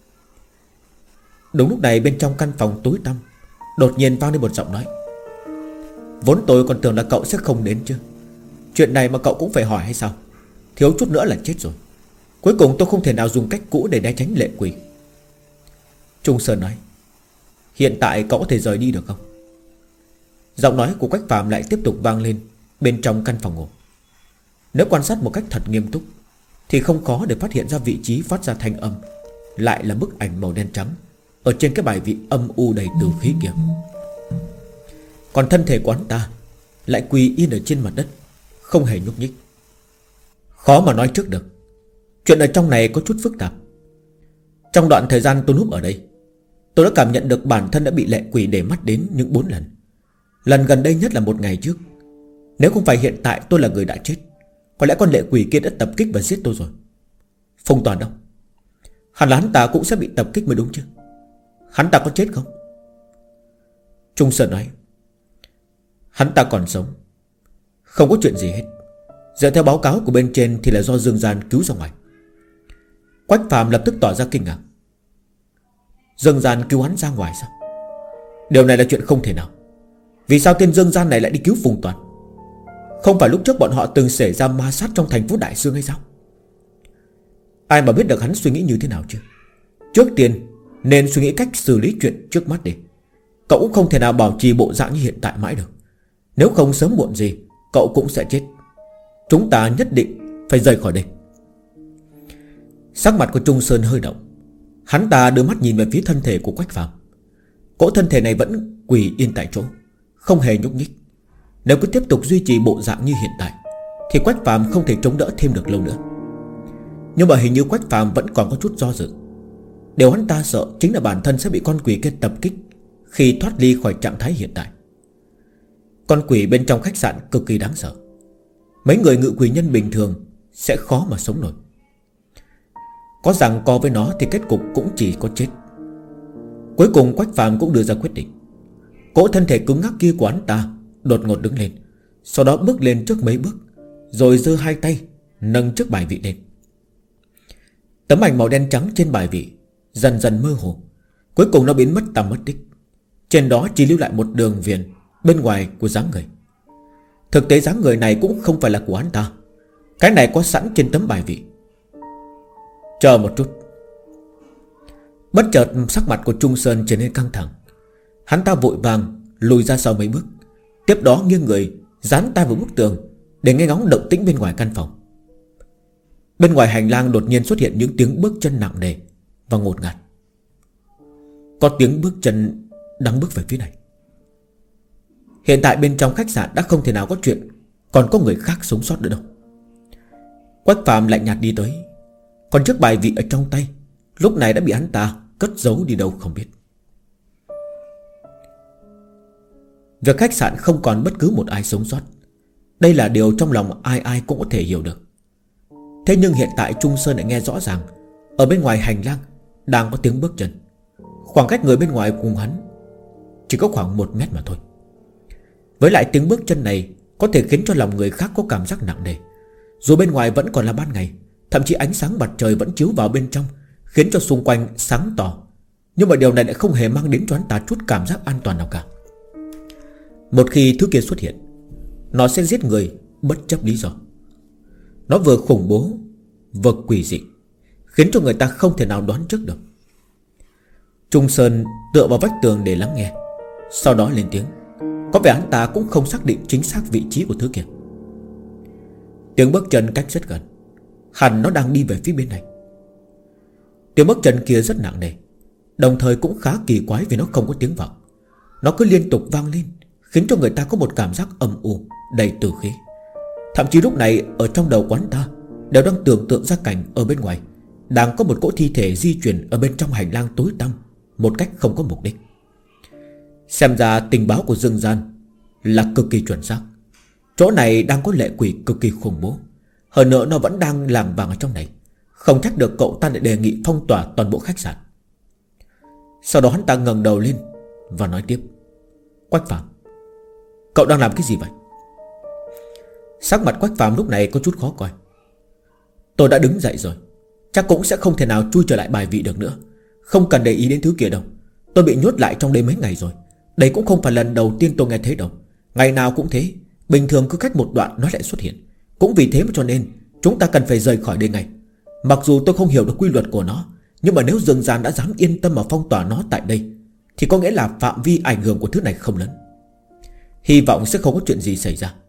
Đúng lúc này bên trong căn phòng tối tăm đột nhiên vang lên một giọng nói. Vốn tôi còn tưởng là cậu sẽ không đến chứ. Chuyện này mà cậu cũng phải hỏi hay sao? Thiếu chút nữa là chết rồi. Cuối cùng tôi không thể nào dùng cách cũ để né tránh lệ quỷ. Trung Sơn nói. Hiện tại cậu có thể rời đi được không? Giọng nói của Quách Phàm lại tiếp tục vang lên bên trong căn phòng ngủ. Nếu quan sát một cách thật nghiêm túc thì không khó để phát hiện ra vị trí phát ra thanh âm lại là bức ảnh màu đen trắng ở trên cái bài vị âm u đầy tử khí kia. Còn thân thể của hắn ta lại quỳ yên ở trên mặt đất, không hề nhúc nhích. Khó mà nói trước được. Chuyện ở trong này có chút phức tạp. Trong đoạn thời gian tôi núp ở đây, tôi đã cảm nhận được bản thân đã bị lệ quỷ để mắt đến những 4 lần. Lần gần đây nhất là một ngày trước. Nếu không phải hiện tại tôi là người đã chết, có lẽ con lệ quỷ kia đã tập kích và giết tôi rồi. Phong Toàn đâu? Hẳn là hắn ta cũng sẽ bị tập kích mới đúng chứ. Hắn ta có chết không? Trung Sơn nói. Hắn ta còn sống, không có chuyện gì hết. Dựa theo báo cáo của bên trên thì là do Dương Gian cứu ra ngoài. Quách Phàm lập tức tỏ ra kinh ngạc. Dương Gian cứu hắn ra ngoài sao? Điều này là chuyện không thể nào. Vì sao tên Dương Gian này lại đi cứu Phùng Toàn? Không phải lúc trước bọn họ từng xảy ra ma sát trong thành phố Đại Sương hay sao? Ai mà biết được hắn suy nghĩ như thế nào chứ? Trước tiên nên suy nghĩ cách xử lý chuyện trước mắt đi. Cậu cũng không thể nào bảo trì bộ dạng như hiện tại mãi được. Nếu không sớm muộn gì cậu cũng sẽ chết. Chúng ta nhất định phải rời khỏi đây. Sắc mặt của Trung Sơn hơi động. Hắn ta đưa mắt nhìn về phía thân thể của Quách Phàm. Cỗ thân thể này vẫn quỳ yên tại chỗ, không hề nhúc nhích. Nếu cứ tiếp tục duy trì bộ dạng như hiện tại thì Quách Phàm không thể chống đỡ thêm được lâu nữa. Nhưng mà hình như Quách Phàm vẫn còn có chút do dự. Điều hắn ta sợ chính là bản thân sẽ bị con quỷ kia tập kích khi thoát ly khỏi trạng thái hiện tại. Con quỷ bên trong khách sạn cực kỳ đáng sợ. Mấy người ngự quỷ nhân bình thường sẽ khó mà sống nổi. Có rằng co với nó thì kết cục cũng chỉ có chết. Cuối cùng Quách Phàm cũng đưa ra quyết định. Cỗ thân thể cứng ngắc kia của hắn ta đột ngột đứng lên, sau đó bước lên trước mấy bước, rồi giơ hai tay nâng chiếc bài vị lên. Tấm ảnh màu đen trắng trên bài vị dần dần mơ hồ, cuối cùng nó biến mất tăm mất tích. Trên đó chỉ lưu lại một đường viền bên ngoài của dáng người. Thực tế dáng người này cũng không phải là của hắn ta. Cái này có sẵn trên tấm bài vị. Chờ một chút. Bất chợt sắc mặt của Trung Sơn trở nên căng thẳng. Hắn ta vội vàng lùi ra sau mấy bước, Tiếp đó nghiêng người dán tai vào bức tường để nghe ngóng động tĩnh bên ngoài căn phòng. Bên ngoài hành lang đột nhiên xuất hiện những tiếng bước chân nặng nề và ngột ngạt. Có tiếng bước chân đang bước về phía này. Hiện tại bên trong khách sạn đã không thể nào có chuyện còn có người khác sống sót nữa đâu. Quách Phàm lạnh nhạt đi tới, còn chiếc bài vị ở trong tay lúc này đã bị hắn ta cất giấu đi đâu không biết. Việc khách sạn không còn bất cứ một ai sống sót, đây là điều trong lòng ai ai cũng có thể hiểu được. Thế nhưng hiện tại Trung Sơn lại nghe rõ ràng ở bên ngoài hành lang đang có tiếng bước chân. Khoảng cách người bên ngoài cùng hắn chỉ có khoảng 1 mét mà thôi. Với lại tiếng bước chân này có thể khiến cho lòng người khác có cảm giác nặng nề. Dù bên ngoài vẫn còn là ban ngày, thậm chí ánh sáng mặt trời vẫn chiếu vào bên trong, khiến cho xung quanh sáng tỏ, nhưng mà điều này lại không hề mang đến cho hắn ta chút cảm giác an toàn nào cả. Một khi thứ kia xuất hiện, nó sẽ giết người bất chấp lý do. Nó vừa khủng bố vừa quỷ dị, khiến cho người ta không thể nào đoán trước được. Trung Sơn tựa vào vách tường để lắng nghe, sau đó lên tiếng. Có vẻ hắn ta cũng không xác định chính xác vị trí của thứ kia. Tiếng bước chân cách rất gần, hẳn nó đang đi về phía bên này. Tiếng bước chân kia rất nặng nề, đồng thời cũng khá kỳ quái vì nó không có tiếng vọng. Nó cứ liên tục vang lên, khiến cho người ta có một cảm giác âm u, đầy tử khí. Thậm chí lúc này ở trong đầu quán ta đều đang tưởng tượng ra cảnh ở bên ngoài đang có một cỗ thi thể di chuyển ở bên trong hành lang tối tăm một cách không có mục đích. Xem ra tình báo của Dương Gian là cực kỳ chuẩn xác. Chỗ này đang có lệ quỷ cực kỳ khủng bố, hơn nữa nó vẫn đang lảng vảng ở trong này. Không trách được cậu ta lại đề nghị phong tỏa toàn bộ khách sạn. Sau đó hắn ta ngẩng đầu lên và nói tiếp. Quách Phàm, cậu đang làm cái gì vậy? Sắc mặt Quách Phàm lúc này có chút khó coi. Tôi đã đứng dậy rồi, chắc cũng sẽ không thể nào chui trở lại bài vị được nữa. Không cần để ý đến thứ kia đâu. Tôi bị nhốt lại trong đây mấy ngày rồi. Đây cũng không phải lần đầu tiên tôi nghe thấy đâu. Ngày nào cũng thế, bình thường cứ cách một đoạn nó lại xuất hiện. Cũng vì thế mà cho nên chúng ta cần phải rời khỏi đây ngay. Mặc dù tôi không hiểu được quy luật của nó, nhưng mà nếu Dương Gian đã dám yên tâm mà phong tỏa nó tại đây, thì có nghĩa là phạm vi ảnh hưởng của thứ này không lớn. Hy vọng sẽ không có chuyện gì xảy ra.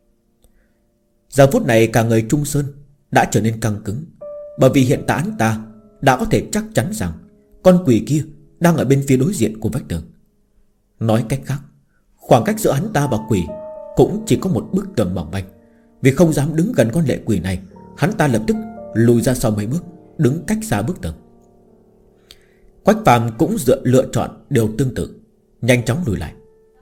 Giờ phút này cả người Trung Sơn đã trở nên căng cứng, bởi vì hiện tại hắn ta đã có thể chắc chắn rằng con quỷ kia đang ở bên phía đối diện của vách tường. Nói cách khác, khoảng cách giữa hắn ta và quỷ cũng chỉ có một bức tường mỏng manh. Vì không dám đứng gần con lệ quỷ này, hắn ta lập tức lùi ra sau mấy bước, đứng cách xa bức tường. Quách Phàm cũng lựa chọn điều tương tự, nhanh chóng lùi lại.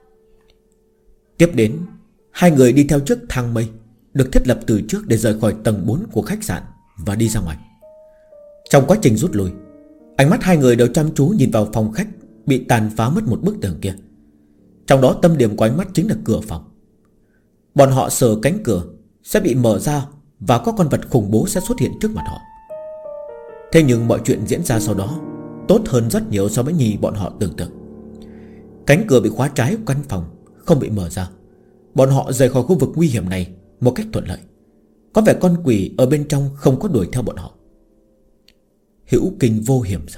Tiếp đến, hai người đi theo chiếc thang mây được thiết lập từ trước để rời khỏi tầng 4 của khách sạn và đi ra ngoài. Trong quá trình rút lui, ánh mắt hai người đều chăm chú nhìn vào phòng khách bị tàn phá mất một bức tường kia. Trong đó tâm điểm của ánh mắt chính là cửa phòng. Bọn họ sợ cánh cửa sẽ bị mở ra và có con vật khủng bố sẽ xuất hiện trước mặt họ. Thế nhưng mọi chuyện diễn ra sau đó tốt hơn rất nhiều so với gì bọn họ tưởng tượng. Cánh cửa bị khóa trái của căn phòng không bị mở ra. Bọn họ rời khỏi khu vực nguy hiểm này một cách thuận lợi. Có vẻ con quỷ ở bên trong không có đuổi theo bọn họ. Hữu kinh vô hiểm sao?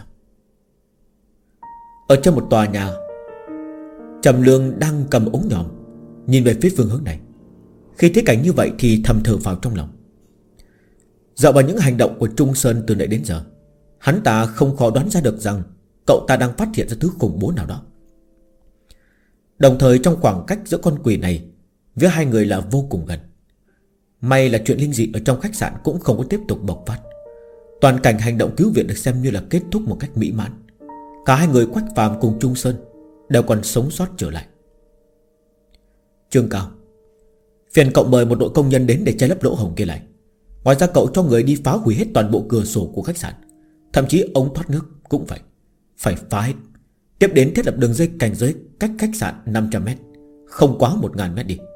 Ở trên một tòa nhà, Trầm Lương đang cầm ống nhòm nhìn về phía phương hướng này. Khi thấy cảnh như vậy thì thầm thở vào trong lòng. Dựa vào những hành động của Trung Sơn từ nãy đến giờ, hắn ta không khó đoán ra được rằng cậu ta đang phát hiện ra thứ khủng bố nào đó. Đồng thời trong khoảng cách giữa con quỷ này với hai người là vô cùng gần. May là chuyện linh dị ở trong khách sạn cũng không có tiếp tục bộc phát. Toàn cảnh hành động cứu viện được xem như là kết thúc một cách mỹ mãn. Cả hai người Quách Phàm cùng Trung Sơn đều còn sống sót trở lại. Trương Cao, phiền cậu mời một đội công nhân đến để che lấp lỗ hổng kia lại. Ngoài ra cậu cho người đi phá hủy hết toàn bộ cửa sổ của khách sạn, thậm chí ống thoát nước cũng vậy, phải phá hết. Tiếp đến thiết lập đường dây cảnh giới cách khách sạn 500 m, không quá 1000 m đi.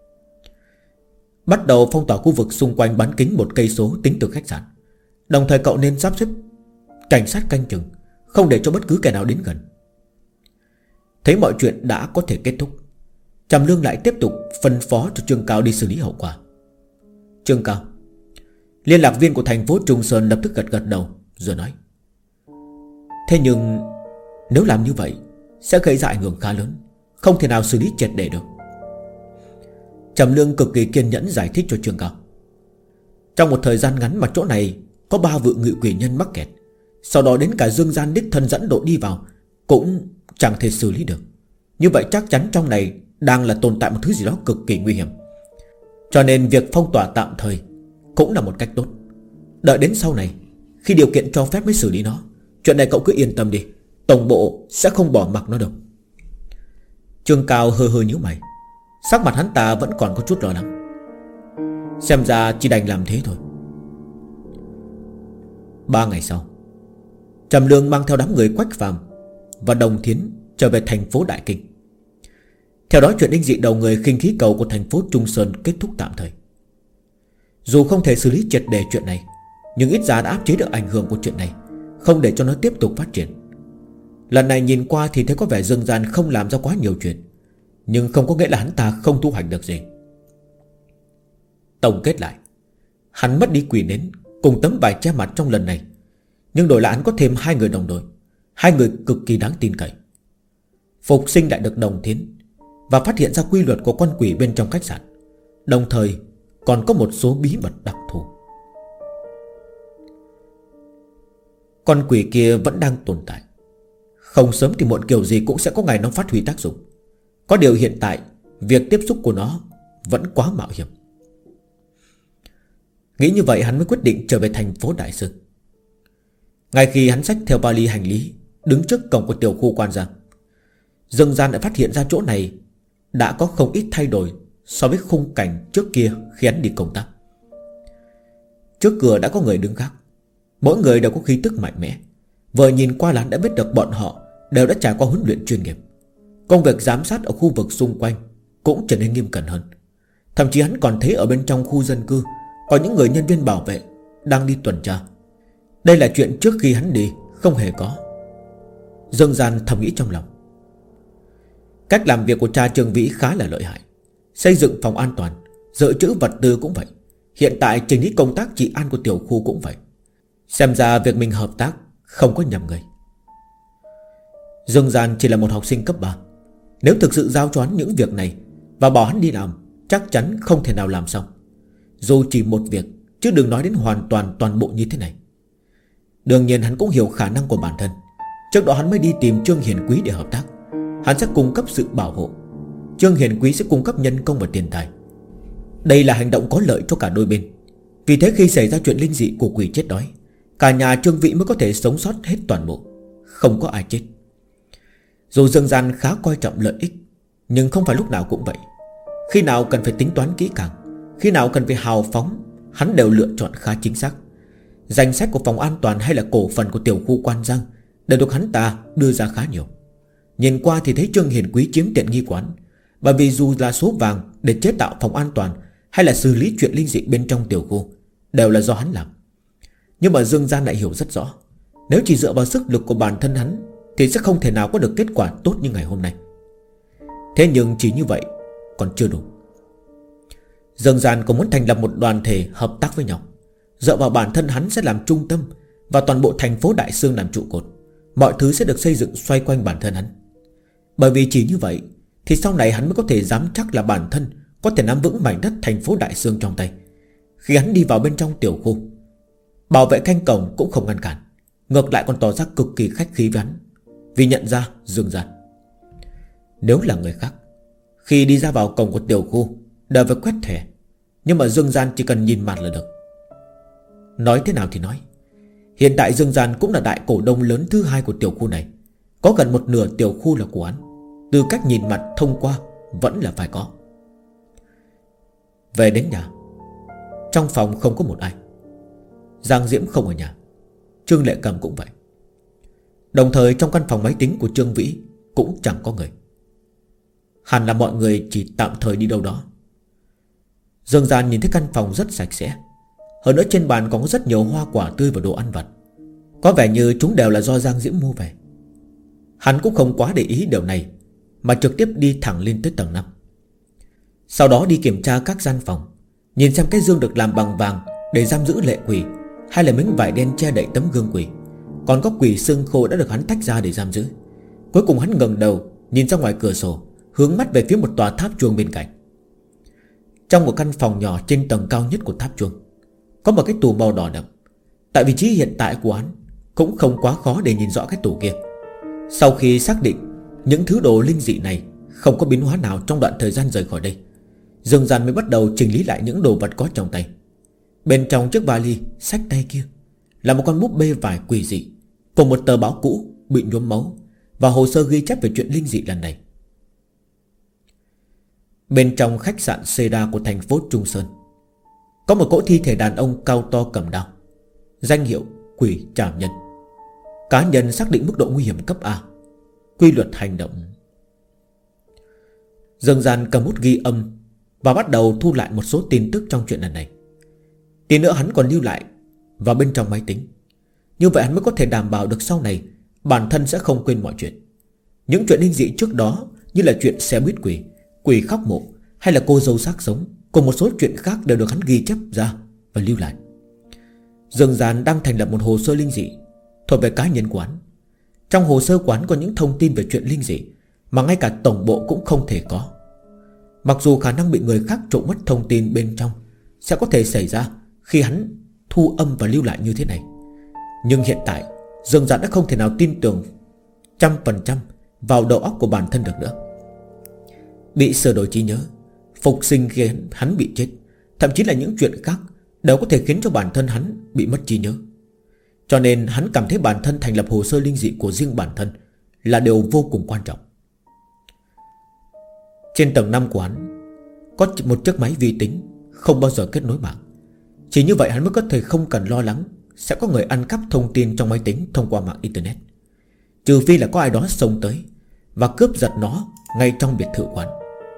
Bắt đầu phong tỏa khu vực xung quanh bán kính 1 cây số tính từ khách sạn. Đồng thời cậu nên sắp xếp cảnh sát canh chừng, không để cho bất cứ kẻ nào đến gần. Thấy mọi chuyện đã có thể kết thúc, Trầm Lương lại tiếp tục phân phó cho Trương Cao đi xử lý hậu quả. Trương Cao, liên lạc viên của thành phố Trung Sơn lập tức gật gật đầu rồi nói. Thế nhưng nếu làm như vậy sẽ gây ra ảnh hưởng khá lớn, không thể nào xử lý triệt để được. Trầm Lương cực kỳ kiên nhẫn giải thích cho Trương Cao. Trong một thời gian ngắn mà chỗ này có 3 vị ngự quỷ nhân mắc kẹt, sau đó đến cả Dương Gian đích thân dẫn độ đi vào cũng chẳng thể xử lý được. Như vậy chắc chắn trong này đang là tồn tại một thứ gì đó cực kỳ nguy hiểm. Cho nên việc phong tỏa tạm thời cũng là một cách tốt. Đợi đến sau này, khi điều kiện cho phép mới xử lý nó. Chuyện này cậu cứ yên tâm đi, tổng bộ sẽ không bỏ mặc nó đâu. Trương Cao hơ hơ nhíu mày. Sắc mặt hắn ta vẫn còn có chút lo lắng. Xem ra chỉ đành làm thế thôi. 3 ngày sau, Trầm Lương mang theo đám người Quách Phàm và Đồng Thiến trở về thành phố Đại Kinh. Theo đó chuyện linh dị đầu người khinh khí cầu của thành phố Trung Sơn kết thúc tạm thời. Dù không thể xử lý triệt để chuyện này, nhưng ít ra đã áp chế được ảnh hưởng của chuyện này, không để cho nó tiếp tục phát triển. Lần này nhìn qua thì thấy có vẻ Dương Gian không làm ra quá nhiều chuyện, nhưng không có nghĩa là hắn ta không thu hoạch được gì. Tổng kết lại, hắn mất đi quỷ nến cùng tấm vải che mặt trong lần này, nhưng đổi lại hắn có thêm 2 người đồng đội, 2 người cực kỳ đáng tin cậy. Phục sinh lại được Đồng Thiến và phát hiện ra quy luật của con quỷ bên trong khách sạn, đồng thời còn có một số bí mật đặc thù. Con quỷ kia vẫn đang tồn tại, không sớm thì muộn kiểu gì cũng sẽ có ngày nó phát huy tác dụng. Có điều hiện tại việc tiếp xúc của nó vẫn quá mạo hiểm. Nghĩ như vậy hắn mới quyết định trở về thành phố Đại Sơn. Ngay khi hắn xách theo vali hành lý đứng trước cổng của tiểu khu Quan Giang, Dương Gian đã phát hiện ra chỗ này đã có không ít thay đổi so với khung cảnh trước kia khi hắn đi công tác. Trước cửa đã có người đứng gác, mỗi người đều có khí tức mạnh mẽ. Vừa nhìn qua là hắn đã biết được bọn họ đều đã trải qua huấn luyện chuyên nghiệp. Công việc giám sát ở khu vực xung quanh cũng trở nên nghiêm cẩn hơn. Thậm chí hắn còn thấy ở bên trong khu dân cư có những người nhân viên bảo vệ đang đi tuần tra. Đây là chuyện trước khi hắn đi không hề có. Dương Gian thầm nghĩ trong lòng. Cách làm việc của cha Trương Vĩ khá là lợi hại. Xây dựng phòng an toàn, dự trữ vật tư cũng vậy. Hiện tại chỉnh lý công tác trị an của tiểu khu cũng vậy. Xem ra việc mình hợp tác không có nhầm người. Dương Gian chỉ là một học sinh cấp 3. Nếu thực sự giao cho hắn những việc này và bảo hắn đi làm, chắc chắn không thể nào làm xong. Dù chỉ một việc, chứ đừng nói đến hoàn toàn bộ như thế này. Đương nhiên hắn cũng hiểu khả năng của bản thân. Trước đó hắn mới đi tìm Trương Hiền Quý để hợp tác. Hắn sẽ cung cấp sự bảo hộ, Trương Hiền Quý sẽ cung cấp nhân công và tiền tài. Đây là hành động có lợi cho cả đôi bên. Vì thế khi xảy ra chuyện linh dị của quỷ chết đói, cả nhà Trương Vĩ mới có thể sống sót hết toàn bộ, không có ai chết. Dù Dương Gian khá coi trọng lợi ích, nhưng không phải lúc nào cũng vậy. Khi nào cần phải tính toán kỹ càng, khi nào cần phải hào phóng, hắn đều lựa chọn khá chính xác. Danh sách của phòng an toàn hay là cổ phần của tiểu khu Quan Giang đều được hắn ta đưa ra khá nhiều. Nhìn qua thì thấy Trương Hiền Quý chiếm tiện nghi quán, bởi vì dù là số vàng để chế tạo phòng an toàn hay là xử lý chuyện linh dị bên trong tiểu khu đều là do hắn làm. Nhưng mà Dương Gian lại hiểu rất rõ, nếu chỉ dựa vào sức lực của bản thân hắn thì sẽ không thể nào có được kết quả tốt như ngày hôm nay. Thế nhưng chỉ như vậy còn chưa đủ. Dương Gian còn muốn thành lập một đoàn thể hợp tác với nhau. Dựa vào bản thân hắn sẽ làm trung tâm và toàn bộ thành phố Đại Sương làm trụ cột. Mọi thứ sẽ được xây dựng xoay quanh bản thân hắn. Bởi vì chỉ như vậy thì sau này hắn mới có thể dám chắc là bản thân có thể nắm vững mảnh đất thành phố Đại Sương trong tay. Khi hắn đi vào bên trong tiểu khu, bảo vệ canh cổng cũng không ngăn cản, ngược lại còn tỏ ra cực kỳ khách khí với hắn, vì nhận ra Dương Gian. Nếu là người khác, khi đi ra vào cổng của tiểu khu đều phải quét thẻ, nhưng mà Dương Gian chỉ cần nhìn mặt là được. Nói thế nào thì nói, hiện tại Dương Gian cũng là đại cổ đông lớn thứ 2 của tiểu khu này. Có gần một nửa tiểu khu là của hắn. Tư cách nhìn mặt thông qua vẫn là phải có. Về đến nhà, trong phòng không có một ai. Giang Diễm không ở nhà, Trương Lệ Cầm cũng vậy. Đồng thời trong căn phòng máy tính của Trương Vĩ cũng chẳng có người. Hẳn là mọi người chỉ tạm thời đi đâu đó. Dương Gian nhìn thấy căn phòng rất sạch sẽ. Hơn nữa trên bàn còn có rất nhiều hoa quả tươi và đồ ăn vặt. Có vẻ như chúng đều là do Giang Diễm mua về. Hắn cũng không quá để ý điều này, mà trực tiếp đi thẳng lên tới tầng 5. Sau đó đi kiểm tra các gian phòng, nhìn xem cái giường được làm bằng vàng để giam giữ lệ quỷ, hay là miếng vải đen che đậy tấm gương quỷ. Còn có quỷ xương khô đã được hắn tách ra để giam giữ. Cuối cùng hắn ngẩng đầu nhìn ra ngoài cửa sổ, hướng mắt về phía một tòa tháp chuông bên cạnh. Trong một căn phòng nhỏ trên tầng cao nhất của tháp chuông có một cái tủ màu đỏ đậm. Tại vị trí hiện tại của hắn cũng không quá khó để nhìn rõ cái tủ kia. Sau khi xác định những thứ đồ linh dị này không có biến hóa nào trong đoạn thời gian rời khỏi đây, Dương Gian mới bắt đầu chỉnh lý lại những đồ vật có trong tay. Bên trong chiếc vali xách tay kia là một con búp bê vải quỷ dị cùng một tờ báo cũ bị nhuốm máu và hồ sơ ghi chép về chuyện linh dị lần này. Bên trong khách sạn Seda của thành phố Trung Sơn có một cỗ thi thể đàn ông cao to cầm đao, danh hiệu Quỷ Trảm Nhân. Cá nhân xác định mức độ nguy hiểm cấp A. Quy luật hành động. Dương Gian cầm bút ghi âm và bắt đầu thu lại một số tin tức trong chuyện lần này. Tí nữa hắn còn lưu lại vào bên trong máy tính. Như vậy hắn mới có thể đảm bảo được sau này bản thân sẽ không quên mọi chuyện. Những chuyện linh dị trước đó, như là chuyện xe buýt quỷ, quỷ khóc mộ, hay là cô dâu xác sống, cùng một số chuyện khác đều được hắn ghi chép ra và lưu lại. Dương Gian đang thành lập một hồ sơ linh dị thuộc về cá nhân của hắn. Trong hồ sơ của hắn có những thông tin về chuyện linh dị mà ngay cả tổng bộ cũng không thể có. Mặc dù khả năng bị người khác trộm mất thông tin bên trong sẽ có thể xảy ra khi hắn thu âm và lưu lại như thế này, nhưng hiện tại Dương Gian đã không thể nào tin tưởng 100% vào đầu óc của bản thân được nữa. Bị sửa đổi trí nhớ, phục sinh khiến hắn bị chết, thậm chí là những chuyện khác đều có thể khiến cho bản thân hắn bị mất trí nhớ. Cho nên hắn cảm thấy bản thân thành lập hồ sơ linh dị của riêng bản thân là điều vô cùng quan trọng. Trên tầng 5 của hắn có một chiếc máy vi tính không bao giờ kết nối mạng. Chỉ như vậy hắn mới có thể không cần lo lắng sẽ có người ăn cắp thông tin trong máy tính thông qua mạng internet, trừ phi là có ai đó xông tới và cướp giật nó ngay trong biệt thự quán.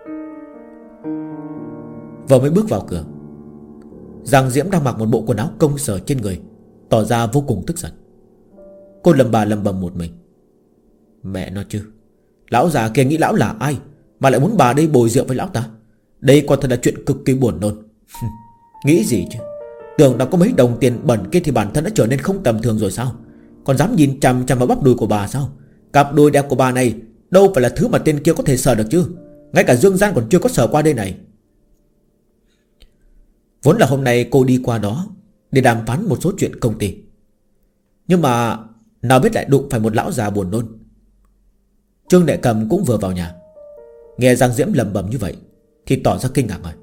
Vừa mới bước vào cửa, Giang Diễm đang mặc một bộ quần áo công sở trên người, tỏ ra vô cùng tức giận. Cô lầm bầm một mình. Mẹ nó chứ, lão già kia nghĩ lão là ai mà lại muốn bà đây bồi rượu với lão ta? Đây quả thật là chuyện cực kỳ buồn nôn. Nghĩ gì chứ, tưởng đã có mấy đồng tiền bẩn kia thì bản thân đã trở nên không tầm thường rồi sao? Còn dám nhìn chằm chằm vào bắp đùi của bà sao? Cặp đùi đẹp của bà này đâu phải là thứ mà tên kia có thể sờ được chứ. Ngay cả Dương Gian còn chưa có sờ qua đây này. Vốn là hôm nay cô đi qua đó để đàm phán một số chuyện công ty, nhưng mà nào biết lại đụng phải một lão già buồn nôn. Trương Đệ Cầm cũng vừa vào nhà, nghe Giang Diễm lầm bầm như vậy thì tỏ ra kinh ngạc rồi.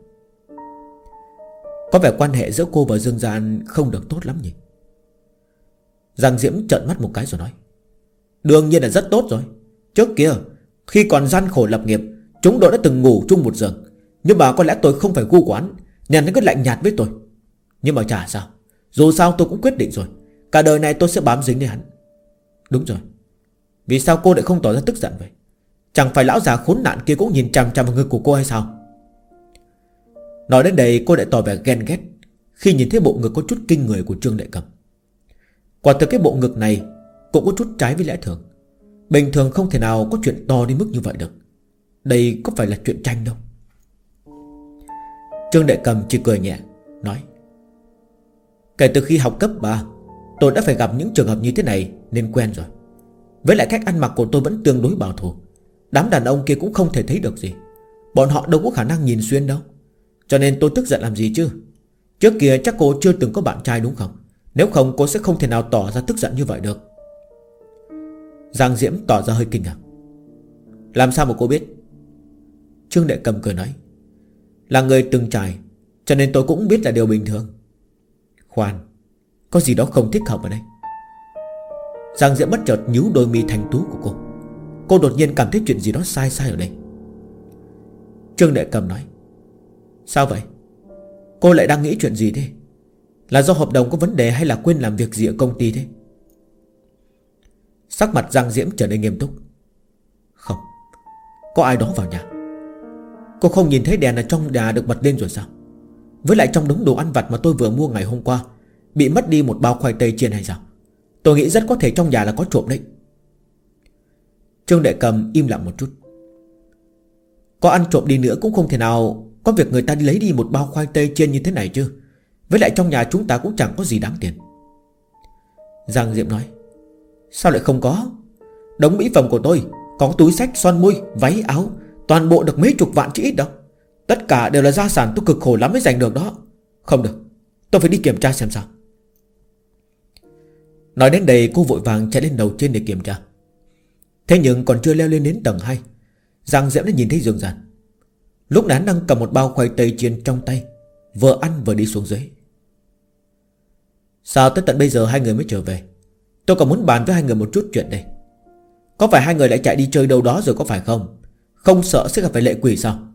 Có vẻ quan hệ giữa cô và Dương Gian không được tốt lắm nhỉ? Giang Diễm trợn mắt một cái rồi nói. Đương nhiên là rất tốt rồi. Trước kia khi còn gian khổ lập nghiệp, chúng tôi đã từng ngủ chung một giường. Nhưng mà có lẽ tôi không phải gu quán, nên nó cứ lạnh nhạt với tôi. Nhưng mà chả sao, dù sao tôi cũng quyết định rồi, cả đời này tôi sẽ bám dính đến hắn. Đúng rồi, vì sao cô lại không tỏ ra tức giận vậy? Chẳng phải lão già khốn nạn kia cũng nhìn chằm chằm vào người của cô hay sao? Nói đến đây cô lại tỏ vẻ ghen ghét khi nhìn thấy bộ ngực có chút kinh người của Trương Đệ Cầm. Quả thực cái bộ ngực này cũng có chút trái với lẽ thường. Bình thường không thể nào có chuyện to đến mức như vậy được. Đây có phải là chuyện tranh đâu. Trương Đệ Cầm chỉ cười nhẹ nói. Kể từ khi học cấp 3, tôi đã phải gặp những trường hợp như thế này nên quen rồi. Với lại cách ăn mặc của tôi vẫn tương đối bảo thủ. Đám đàn ông kia cũng không thể thấy được gì. Bọn họ đâu có khả năng nhìn xuyên đâu. Cho nên tôi tức giận làm gì chứ? Trước kia chắc cô chưa từng có bạn trai đúng không? Nếu không cô sẽ không thể nào tỏ ra tức giận như vậy được. Giang Diễm tỏ ra hơi kinh ngạc. Làm sao mà cô biết? Trương Đệ Cầm cười nói. Là người từng trải, cho nên tôi cũng biết là điều bình thường. Khoan, có gì đó không thích hợp ở đây. Giang Diễm bất chợt nhíu đôi mi thanh tú của cô. Cô đột nhiên cảm thấy chuyện gì đó sai ở đây. Trương Đệ Cầm nói. Sao vậy? Cô lại đang nghĩ chuyện gì thế? Là do hợp đồng có vấn đề hay là quên làm việc gì ở công ty thế? Sắc mặt Giang Diễm trở nên nghiêm túc. Không, có ai đó vào nhà. Cô không nhìn thấy đèn ở trong nhà được bật lên rồi sao? Với lại trong đống đồ ăn vặt mà tôi vừa mua ngày hôm qua bị mất đi một bao khoai tây chiên hay sao? Tôi nghĩ rất có thể trong nhà là có trộm đấy. Trương Đệ Cầm im lặng một chút. Có ăn trộm đi nữa cũng không thể nào có việc người ta đi lấy đi một bao khoai tây chiên như thế này chứ. Với lại trong nhà chúng ta cũng chẳng có gì đáng tiền. Giang Diệm nói. Sao lại không có? Đống mỹ phẩm của tôi có túi xách, son môi, váy áo, toàn bộ được mấy chục vạn chứ ít đâu. Tất cả đều là gia sản tôi cực khổ lắm mới giành được đó. Không được, tôi phải đi kiểm tra xem sao. Nói đến đây cô vội vàng chạy lên đầu trên để kiểm tra. Thế nhưng còn chưa leo lên đến tầng 2, Giang Diễm đã nhìn thấy Dương Giản. Lúcนั้นđang cầm một bao khoai tây chiên trong tay, vừa ăn vừa đi xuống dưới. Sao tới tận bây giờ hai người mới trở về? Tôi còn muốn bàn với hai người một chút chuyện đây. Có phải hai người lại chạy đi chơi đâu đó rồi có phải không? Không sợ sẽ gặp phải lệ quỷ sao?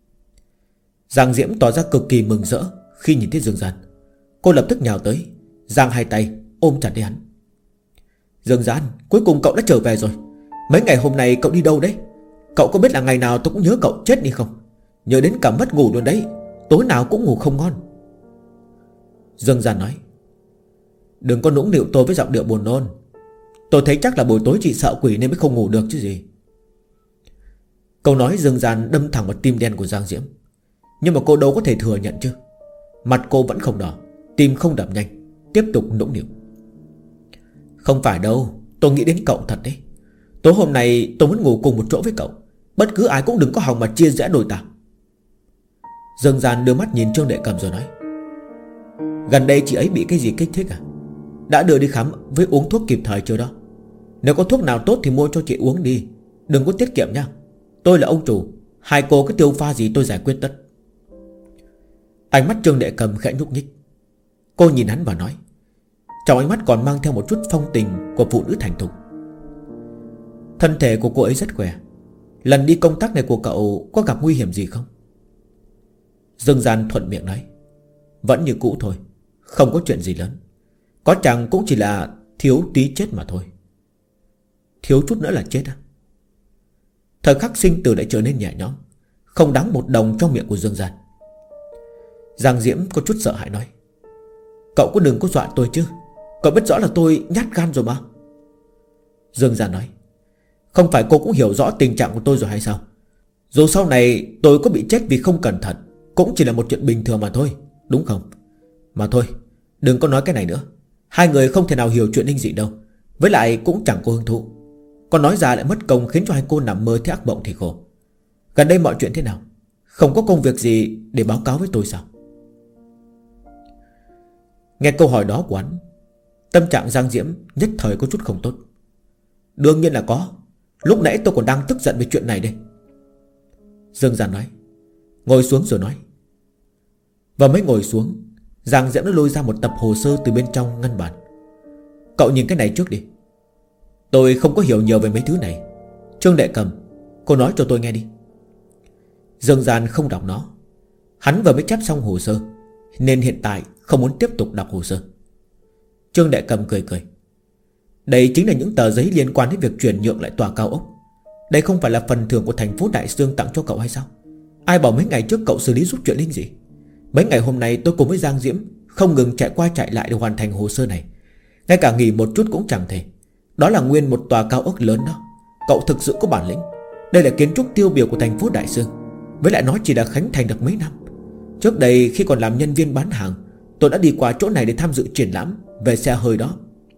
Giang Diễm tỏ ra cực kỳ mừng rỡ khi nhìn thấy Dương Giản. Cô lập tức nhào tới, giang hai tay ôm chặt lấy hắn. Dương Giản, cuối cùng cậu đã trở về rồi. Mấy ngày hôm nay cậu đi đâu đấy? Cậu có biết là ngày nào tôi cũng nhớ cậu chết đi không? Nhớ đến cả mất ngủ luôn đấy. Tối nào cũng ngủ không ngon. Dương Giản nói, đừng có nũng nịu tôi với giọng điệu buồn nôn. Tôi thấy chắc là buổi tối chị sợ quỷ nên mới không ngủ được chứ gì. Câu nói Dương Giản đâm thẳng vào tim đen của Giang Diễm. Nhưng mà cô đâu có thể thừa nhận chứ. Mặt cô vẫn không đỏ, tim không đập nhanh, tiếp tục nũng nịu. Không phải đâu, tôi nghĩ đến cậu thật đấy. Tối hôm nay tôi muốn ngủ cùng một chỗ với cậu. Bất cứ ai cũng đừng có hòng mà chia rẽ đôi ta. Dương Giản đưa mắt nhìn Trương Đệ Cầm rồi nói, gần đây chị ấy bị cái gì kích thích à? Đã đưa đi khám với uống thuốc kịp thời chưa đó? Nếu có thuốc nào tốt thì mua cho chị uống đi. Đừng có tiết kiệm nha. Tôi là ông chủ, hai cô cứ tiêu pha gì tôi giải quyết tất. Ánh mắt Trương Đệ Cầm khẽ nhúc nhích. Cô nhìn hắn và nói, trong ánh mắt còn mang theo một chút phong tình của phụ nữ thành thục. Thân thể của cô ấy rất khỏe. Lần đi công tác này của cậu có gặp nguy hiểm gì không? Dương Giản thuận miệng nói, vẫn như cũ thôi, không có chuyện gì lớn. Có chẳng cũng chỉ là thiếu tí chết mà thôi. Thiếu chút nữa là chết à? Thời khắc sinh tử lại trở nên nhẹ nhõm, không đáng một đồng trong miệng của Dương Giản. Giang Diễm có chút sợ hãi nói, cậu có đừng có dọa tôi chứ. Cậu biết rõ là tôi nhát gan rồi mà. Dương Giản nói, không phải cô cũng hiểu rõ tình trạng của tôi rồi hay sao? Dù sau này tôi có bị chết vì không cẩn thận cũng chỉ là một chuyện bình thường mà thôi, đúng không? Mà thôi, đừng có nói cái này nữa. Hai người không thể nào hiểu chuyện linh dị đâu. Với lại cũng chẳng có hứng thú. Còn nói ra lại mất công khiến cho hai cô nằm mơ thấy ác mộng thì khổ. Gần đây mọi chuyện thế nào? Không có công việc gì để báo cáo với tôi sao? Nghe câu hỏi đó của hắn, tâm trạng Giang Diễm nhất thời có chút không tốt. Đương nhiên là có. Lúc nãy tôi còn đang tức giận về chuyện này đây. Dương Giản nói, ngồi xuống rồi nói. Và mới ngồi xuống, Giang Diễm đã lôi ra một tập hồ sơ từ bên trong ngăn bàn. Cậu nhìn cái này trước đi. Tôi không có hiểu nhiều về mấy thứ này. Trương Đệ Cầm, cô nói cho tôi nghe đi. Dương Giản không đọc nó. Hắn vừa mới chép xong hồ sơ nên hiện tại không muốn tiếp tục đọc hồ sơ. Trương Đệ Cầm cười cười. Đây chính là những tờ giấy liên quan đến việc chuyển nhượng lại tòa cao ốc. Đây không phải là phần thưởng của thành phố Đại Sương tặng cho cậu hay sao? Ai bảo mấy ngày trước cậu xử lý giúp chuyện linh gì? Mấy ngày hôm nay tôi cùng với Giang Diễm không ngừng chạy qua chạy lại để hoàn thành hồ sơ này. Ngay cả nghỉ một chút cũng chẳng thể. Đó là nguyên một tòa cao ốc lớn đó. Cậu thực sự có bản lĩnh. Đây là kiến trúc tiêu biểu của thành phố Đại Sương. Với lại nó chỉ đã khánh thành được mấy năm. Trước đây khi còn làm nhân viên bán hàng, tôi đã đi qua chỗ này để tham dự triển lãm về xe hơi đó.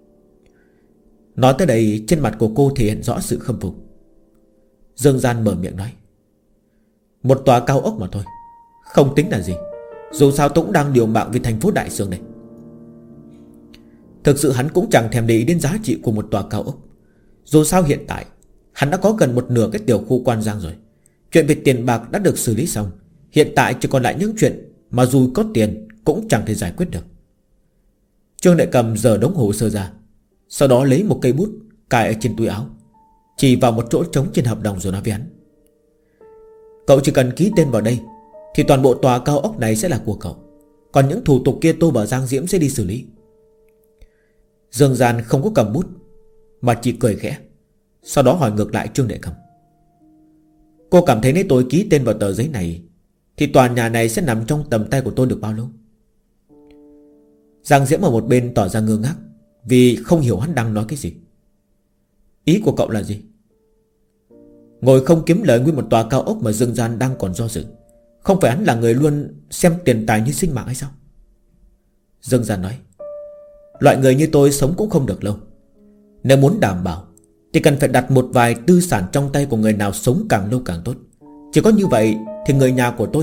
Nói tới đây, trên mặt của cô thể hiện rõ sự khâm phục. Dương Giản mở miệng nói, một tòa cao ốc mà thôi, không tính là gì. Dù sao tôi cũng đang liều mạng vì thành phố Đại Sương này. Thực sự hắn cũng chẳng thèm để ý đến giá trị của một tòa cao ốc. Dù sao hiện tại hắn đã có gần một nửa cái tiểu khu Quan Giang rồi. Chuyện về tiền bạc đã được xử lý xong. Hiện tại chỉ còn lại những chuyện mà dù có tiền cũng chẳng thể giải quyết được. Trương Đại Cầm giở đống hồ sơ ra, sau đó lấy một cây bút cài ở trên túi áo, chỉ vào một chỗ trống trên hợp đồng rồi nói với hắn, cậu chỉ cần ký tên vào đây thì toàn bộ tòa cao ốc này sẽ là của cậu. Còn những thủ tục kia tôi và Giang Diễm sẽ đi xử lý. Dương Giản không có cầm bút mà chỉ cười khẽ, sau đó hỏi ngược lại Trương Đại Cầm, cô cảm thấy nếu tôi ký tên vào tờ giấy này thì tòa nhà này sẽ nằm trong tầm tay của tôi được bao lâu? Giang Diễm ở một bên tỏ ra ngơ ngác vì không hiểu hắn đang nói cái gì. Ý của cậu là gì? Ngồi không kiếm lời nguyên một tòa cao ốc mà Dương Giản đang còn do dự. Không phải hắn là người luôn xem tiền tài như sinh mạng hay sao? Dương Giản nói, loại người như tôi sống cũng không được lâu. Nếu muốn đảm bảo thì cần phải đặt một vài tư sản trong tay của người nào sống càng lâu càng tốt. Chỉ có như vậy thì người nhà của tôi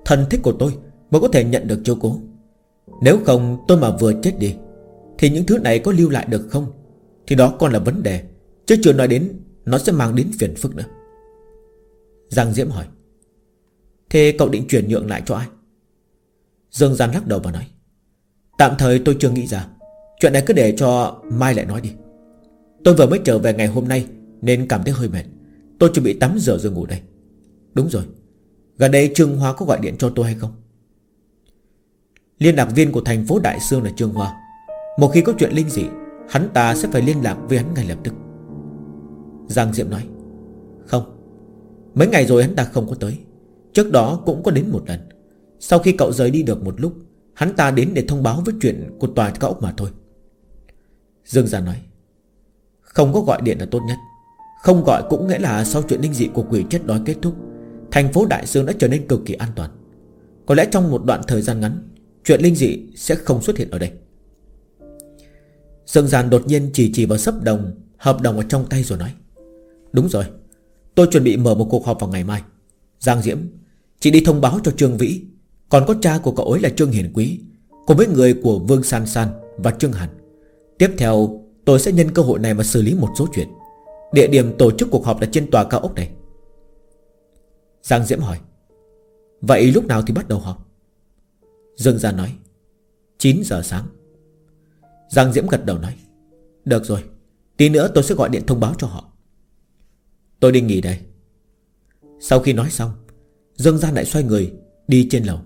thân thích của tôi mới có thể nhận được chiếu cố. Nếu không tôi mà vừa chết đi thì những thứ này có lưu lại được không thì đó còn là vấn đề, chứ chưa nói đến nó sẽ mang đến phiền phức nữa. Giang Diễm hỏi: Thế cậu định chuyển nhượng lại cho ai? Dương Gian lắc đầu và nói: Tạm thời tôi chưa nghĩ ra. Chuyện này cứ để cho mai lại nói đi. Tôi vừa mới trở về ngày hôm nay nên cảm thấy hơi mệt. Tôi chuẩn bị tắm rửa rồi ngủ đây. Đúng rồi, gần đây Trương Hoa có gọi điện cho tôi hay không? Liên lạc viên của thành phố Đại Sương là Trương Hoa. Một khi có chuyện linh dị, hắn ta sẽ phải liên lạc với hắn ngay lập tức. Giang Diệm nói: Không, mấy ngày rồi hắn ta không có tới. Trước đó cũng có đến một lần. Sau khi cậu rời đi được một lúc, hắn ta đến để thông báo với chuyện của tòa cao ốc mà thôi. Dương Gia nói: Không có gọi điện là tốt nhất. Không gọi cũng nghĩa là sau chuyện linh dị của quỷ chết đói kết thúc, thành phố Đại Sương đã trở nên cực kỳ an toàn. Có lẽ trong một đoạn thời gian ngắn, chuyện linh dị sẽ không xuất hiện ở đây. Dương Giàn đột nhiên chỉ vào hợp đồng ở trong tay rồi nói: Đúng rồi, tôi chuẩn bị mở một cuộc họp vào ngày mai. Giang Diễm, chị đi thông báo cho Trương Vĩ, còn có cha của cậu ấy là Trương Hiền Quý, cùng với người của Vương San San và Trương Hàn. Tiếp theo tôi sẽ nhân cơ hội này mà xử lý một số chuyện. Địa điểm tổ chức cuộc họp là trên tòa cao ốc này. Giang Diễm hỏi: Vậy lúc nào thì bắt đầu họp? Dương Gia nói: 9 giờ sáng. Giang Diễm gật đầu nói: Được rồi, tí nữa tôi sẽ gọi điện thông báo cho họ. Tôi đi nghỉ đây. Sau khi nói xong, Dương Gian lại xoay người đi trên lầu.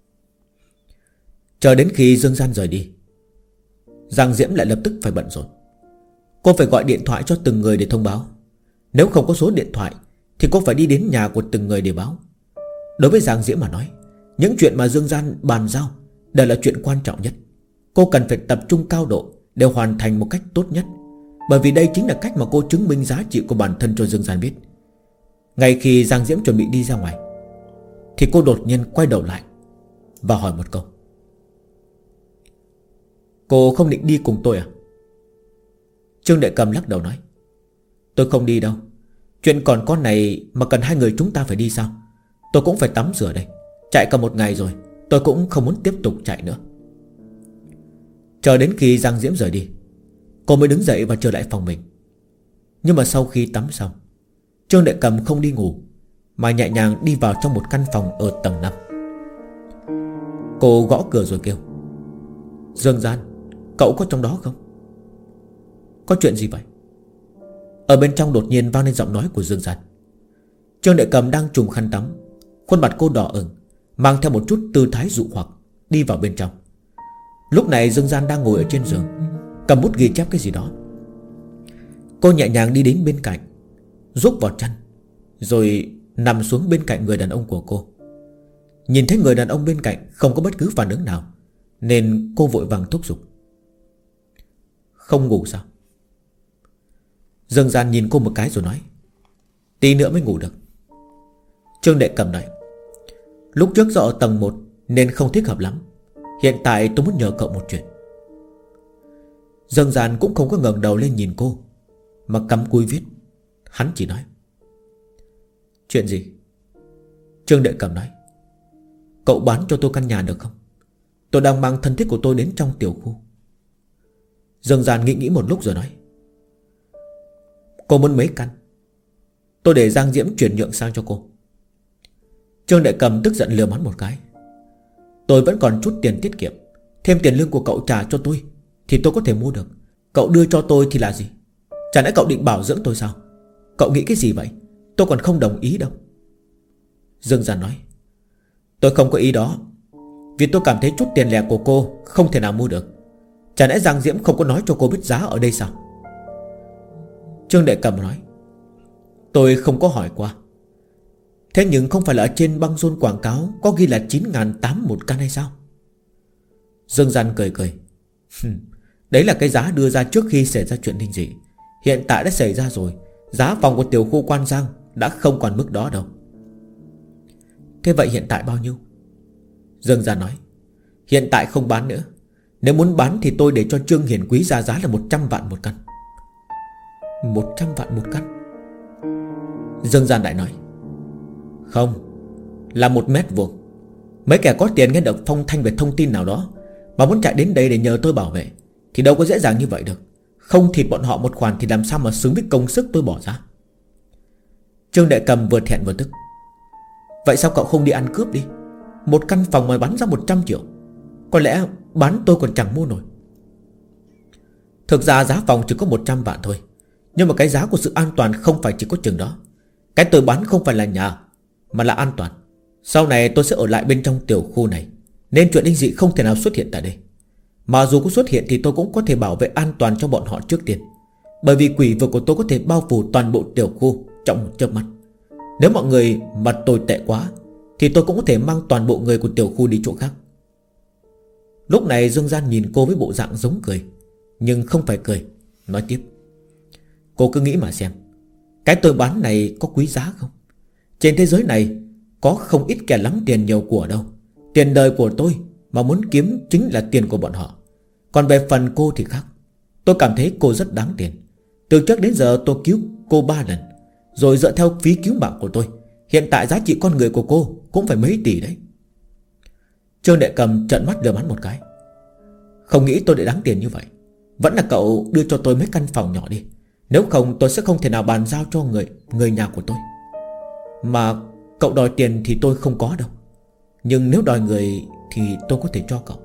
Chờ đến khi Dương Gian rời đi, Giang Diễm lại lập tức phải bận rộn. Cô phải gọi điện thoại cho từng người để thông báo. Nếu không có số điện thoại thì cô phải đi đến nhà của từng người để báo. Đối với Giang Diễm mà nói, những chuyện mà Dương Gian bàn giao đều là chuyện quan trọng nhất. Cô cần phải tập trung cao độ để hoàn thành một cách tốt nhất, bởi vì đây chính là cách mà cô chứng minh giá trị của bản thân cho Dương Gian biết. Ngay khi Giang Diễm chuẩn bị đi ra ngoài thì cô đột nhiên quay đầu lại và hỏi một câu: Cô không định đi cùng tôi à? Trương Đệ Cầm lắc đầu nói: Tôi không đi đâu. Chuyện còn con này mà cần hai người chúng ta phải đi sao? Tôi cũng phải tắm rửa đây. Chạy cả một ngày rồi, tôi cũng không muốn tiếp tục chạy nữa. Chờ đến khi Giang Diễm rời đi, cô mới đứng dậy và trở lại phòng mình. Nhưng mà sau khi tắm xong, Trương Đệ Cầm không đi ngủ, mà nhẹ nhàng đi vào trong một căn phòng ở tầng 5. Cô gõ cửa rồi kêu: Dương Gian, cậu có trong đó không? Có chuyện gì vậy? Ở bên trong đột nhiên vang lên giọng nói của Dương Gian. Trương Đệ Cầm đang trùm khăn tắm, khuôn mặt cô đỏ ửng, mang theo một chút tư thái dụ hoặc, đi vào bên trong. Lúc này Dương Gian đang ngồi ở trên giường, cầm bút ghi chép cái gì đó. Cô nhẹ nhàng đi đến bên cạnh, rúc vào chăn, rồi nằm xuống bên cạnh người đàn ông của cô. Nhìn thấy người đàn ông bên cạnh không có bất cứ phản ứng nào, nên cô vội vàng thúc giục: Không ngủ sao? Dương Gian nhìn cô một cái rồi nói: Tí nữa mới ngủ được. Trương Đệ Cầm nói: Lúc trước do ở tầng 1 nên không thích hợp lắm. Hiện tại tôi muốn nhờ cậu một chuyện. Dương Gian cũng không có ngẩng đầu lên nhìn cô, mà cắm cúi viết. Hắn chỉ nói: Chuyện gì? Trương Đệ Cầm nói: Cậu bán cho tôi căn nhà được không? Tôi đang mang thân thích của tôi đến trong tiểu khu. Dương Gian nghĩ một lúc rồi nói: Cô muốn mấy căn? Tôi để Giang Diễm chuyển nhượng sang cho cô. Trương Đệ Cầm tức giận lườm hắn một cái: Tôi vẫn còn chút tiền tiết kiệm, thêm tiền lương của cậu trả cho tôi thì tôi có thể mua được. Cậu đưa cho tôi thì là gì? Chả lẽ cậu định bảo dưỡng tôi sao? Cậu nghĩ cái gì vậy? Tôi còn không đồng ý đâu. Dương Gian nói: Tôi không có ý đó, vì tôi cảm thấy chút tiền lẻ của cô không thể nào mua được. Chả lẽ Giang Diễm không có nói cho cô biết giá ở đây sao? Trương Đệ Cầm nói: Tôi không có hỏi qua. Thế nhưng không phải là ở trên băng rôn quảng cáo có ghi là 9.800 một căn hay sao? Dương Gian cười cười: Đấy là cái giá đưa ra trước khi xảy ra chuyện linh dị. Hiện tại đã xảy ra rồi. Giá phòng của tiểu khu Quan Giang đã không còn mức đó đâu. Thế vậy hiện tại bao nhiêu? Dương Gian nói: Hiện tại không bán nữa. Nếu muốn bán thì tôi để cho Trương Hiền Quý ra giá là 100 vạn một căn. 100 vạn một căn? Dương Gian lại nói: Không, là 1 mét vuông. Mấy kẻ có tiền nghe được phong thanh về thông tin nào đó mà muốn chạy đến đây để nhờ tôi bảo vệ thì đâu có dễ dàng như vậy được. Không thịt bọn họ một khoản thì làm sao mà xứng với công sức tôi bỏ ra. Trương Đệ Cầm vừa thẹn vừa tức. Vậy sao cậu không đi ăn cướp đi? Một căn phòng mà bán ra 100 triệu, có lẽ bán tôi còn chẳng mua nổi. Thực ra giá phòng chỉ có 100 vạn thôi, nhưng mà cái giá của sự an toàn không phải chỉ có chừng đó. Cái tôi bán không phải là nhà, mà là an toàn. Sau này tôi sẽ ở lại bên trong tiểu khu này, nên chuyện linh dị không thể nào xuất hiện tại đây. Mà dù có xuất hiện thì tôi cũng có thể bảo vệ an toàn cho bọn họ trước tiên. Bởi vì quỷ vực của tôi có thể bao phủ toàn bộ tiểu khu trong một chớp mắt. Nếu mọi người mà tồi tệ quá thì tôi cũng có thể mang toàn bộ người của tiểu khu đi chỗ khác. Lúc này Dương Gian nhìn cô với bộ dạng giống cười, nhưng không phải cười, nói tiếp. Cô cứ nghĩ mà xem, cái tôi bán này có quý giá không? Trên thế giới này có không ít kẻ lắm tiền nhiều của đâu. Tiền đời của tôi mà muốn kiếm chính là tiền của bọn họ. Còn về phần cô thì khác. Tôi cảm thấy cô rất đáng tiền. Từ trước đến giờ tôi cứu cô 3 lần, rồi dựa theo phí cứu mạng của tôi, hiện tại giá trị con người của cô cũng phải mấy tỷ đấy. Trương Đệ Cầm trợn mắt lườm hắn một cái. Không nghĩ tôi lại đáng tiền như vậy. Vẫn là cậu đưa cho tôi mấy căn phòng nhỏ đi, nếu không tôi sẽ không thể nào bàn giao cho người nhà của tôi. Mà cậu đòi tiền thì tôi không có đâu, nhưng nếu đòi người thì tôi có thể cho cậu.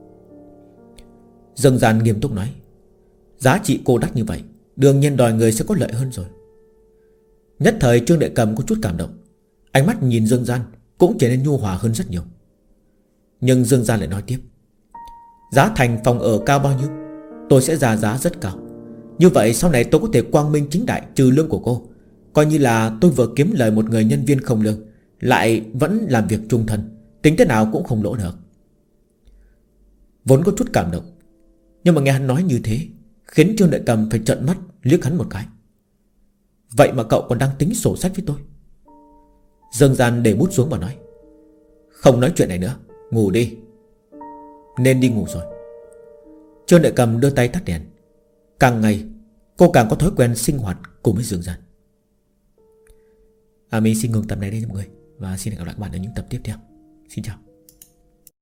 Dương Gian nghiêm túc nói. Giá trị cô đắt như vậy, đương nhiên đòi người sẽ có lợi hơn rồi. Nhất thời Trương Đệ Cầm có chút cảm động, ánh mắt nhìn Dương Gian cũng trở nên nhu hòa hơn rất nhiều. Nhưng Dương Gian lại nói tiếp. Giá thành phòng ở cao bao nhiêu? Tôi sẽ ra giá rất cao. Như vậy sau này tôi có thể quang minh chính đại trừ lương của cô, coi như là tôi vừa kiếm lời một người nhân viên không lương, lại vẫn làm việc trung thân, tính thế nào cũng không lỗ được. Vốn có chút cảm động, nhưng mà nghe hắn nói như thế khiến Trương Đại Cầm phải trợn mắt liếc hắn một cái. Vậy mà cậu còn đang tính sổ sách với tôi? Dương Gian để bút xuống và nói. Không nói chuyện này nữa, ngủ đi. Nên đi ngủ rồi. Trương Đại Cầm đưa tay tắt đèn. Càng ngày cô càng có thói quen sinh hoạt cùng với Dương Gian. Mình xin ngừng tập này đây mọi người, và xin hẹn gặp lại các bạn ở những tập tiếp theo. Xin chào.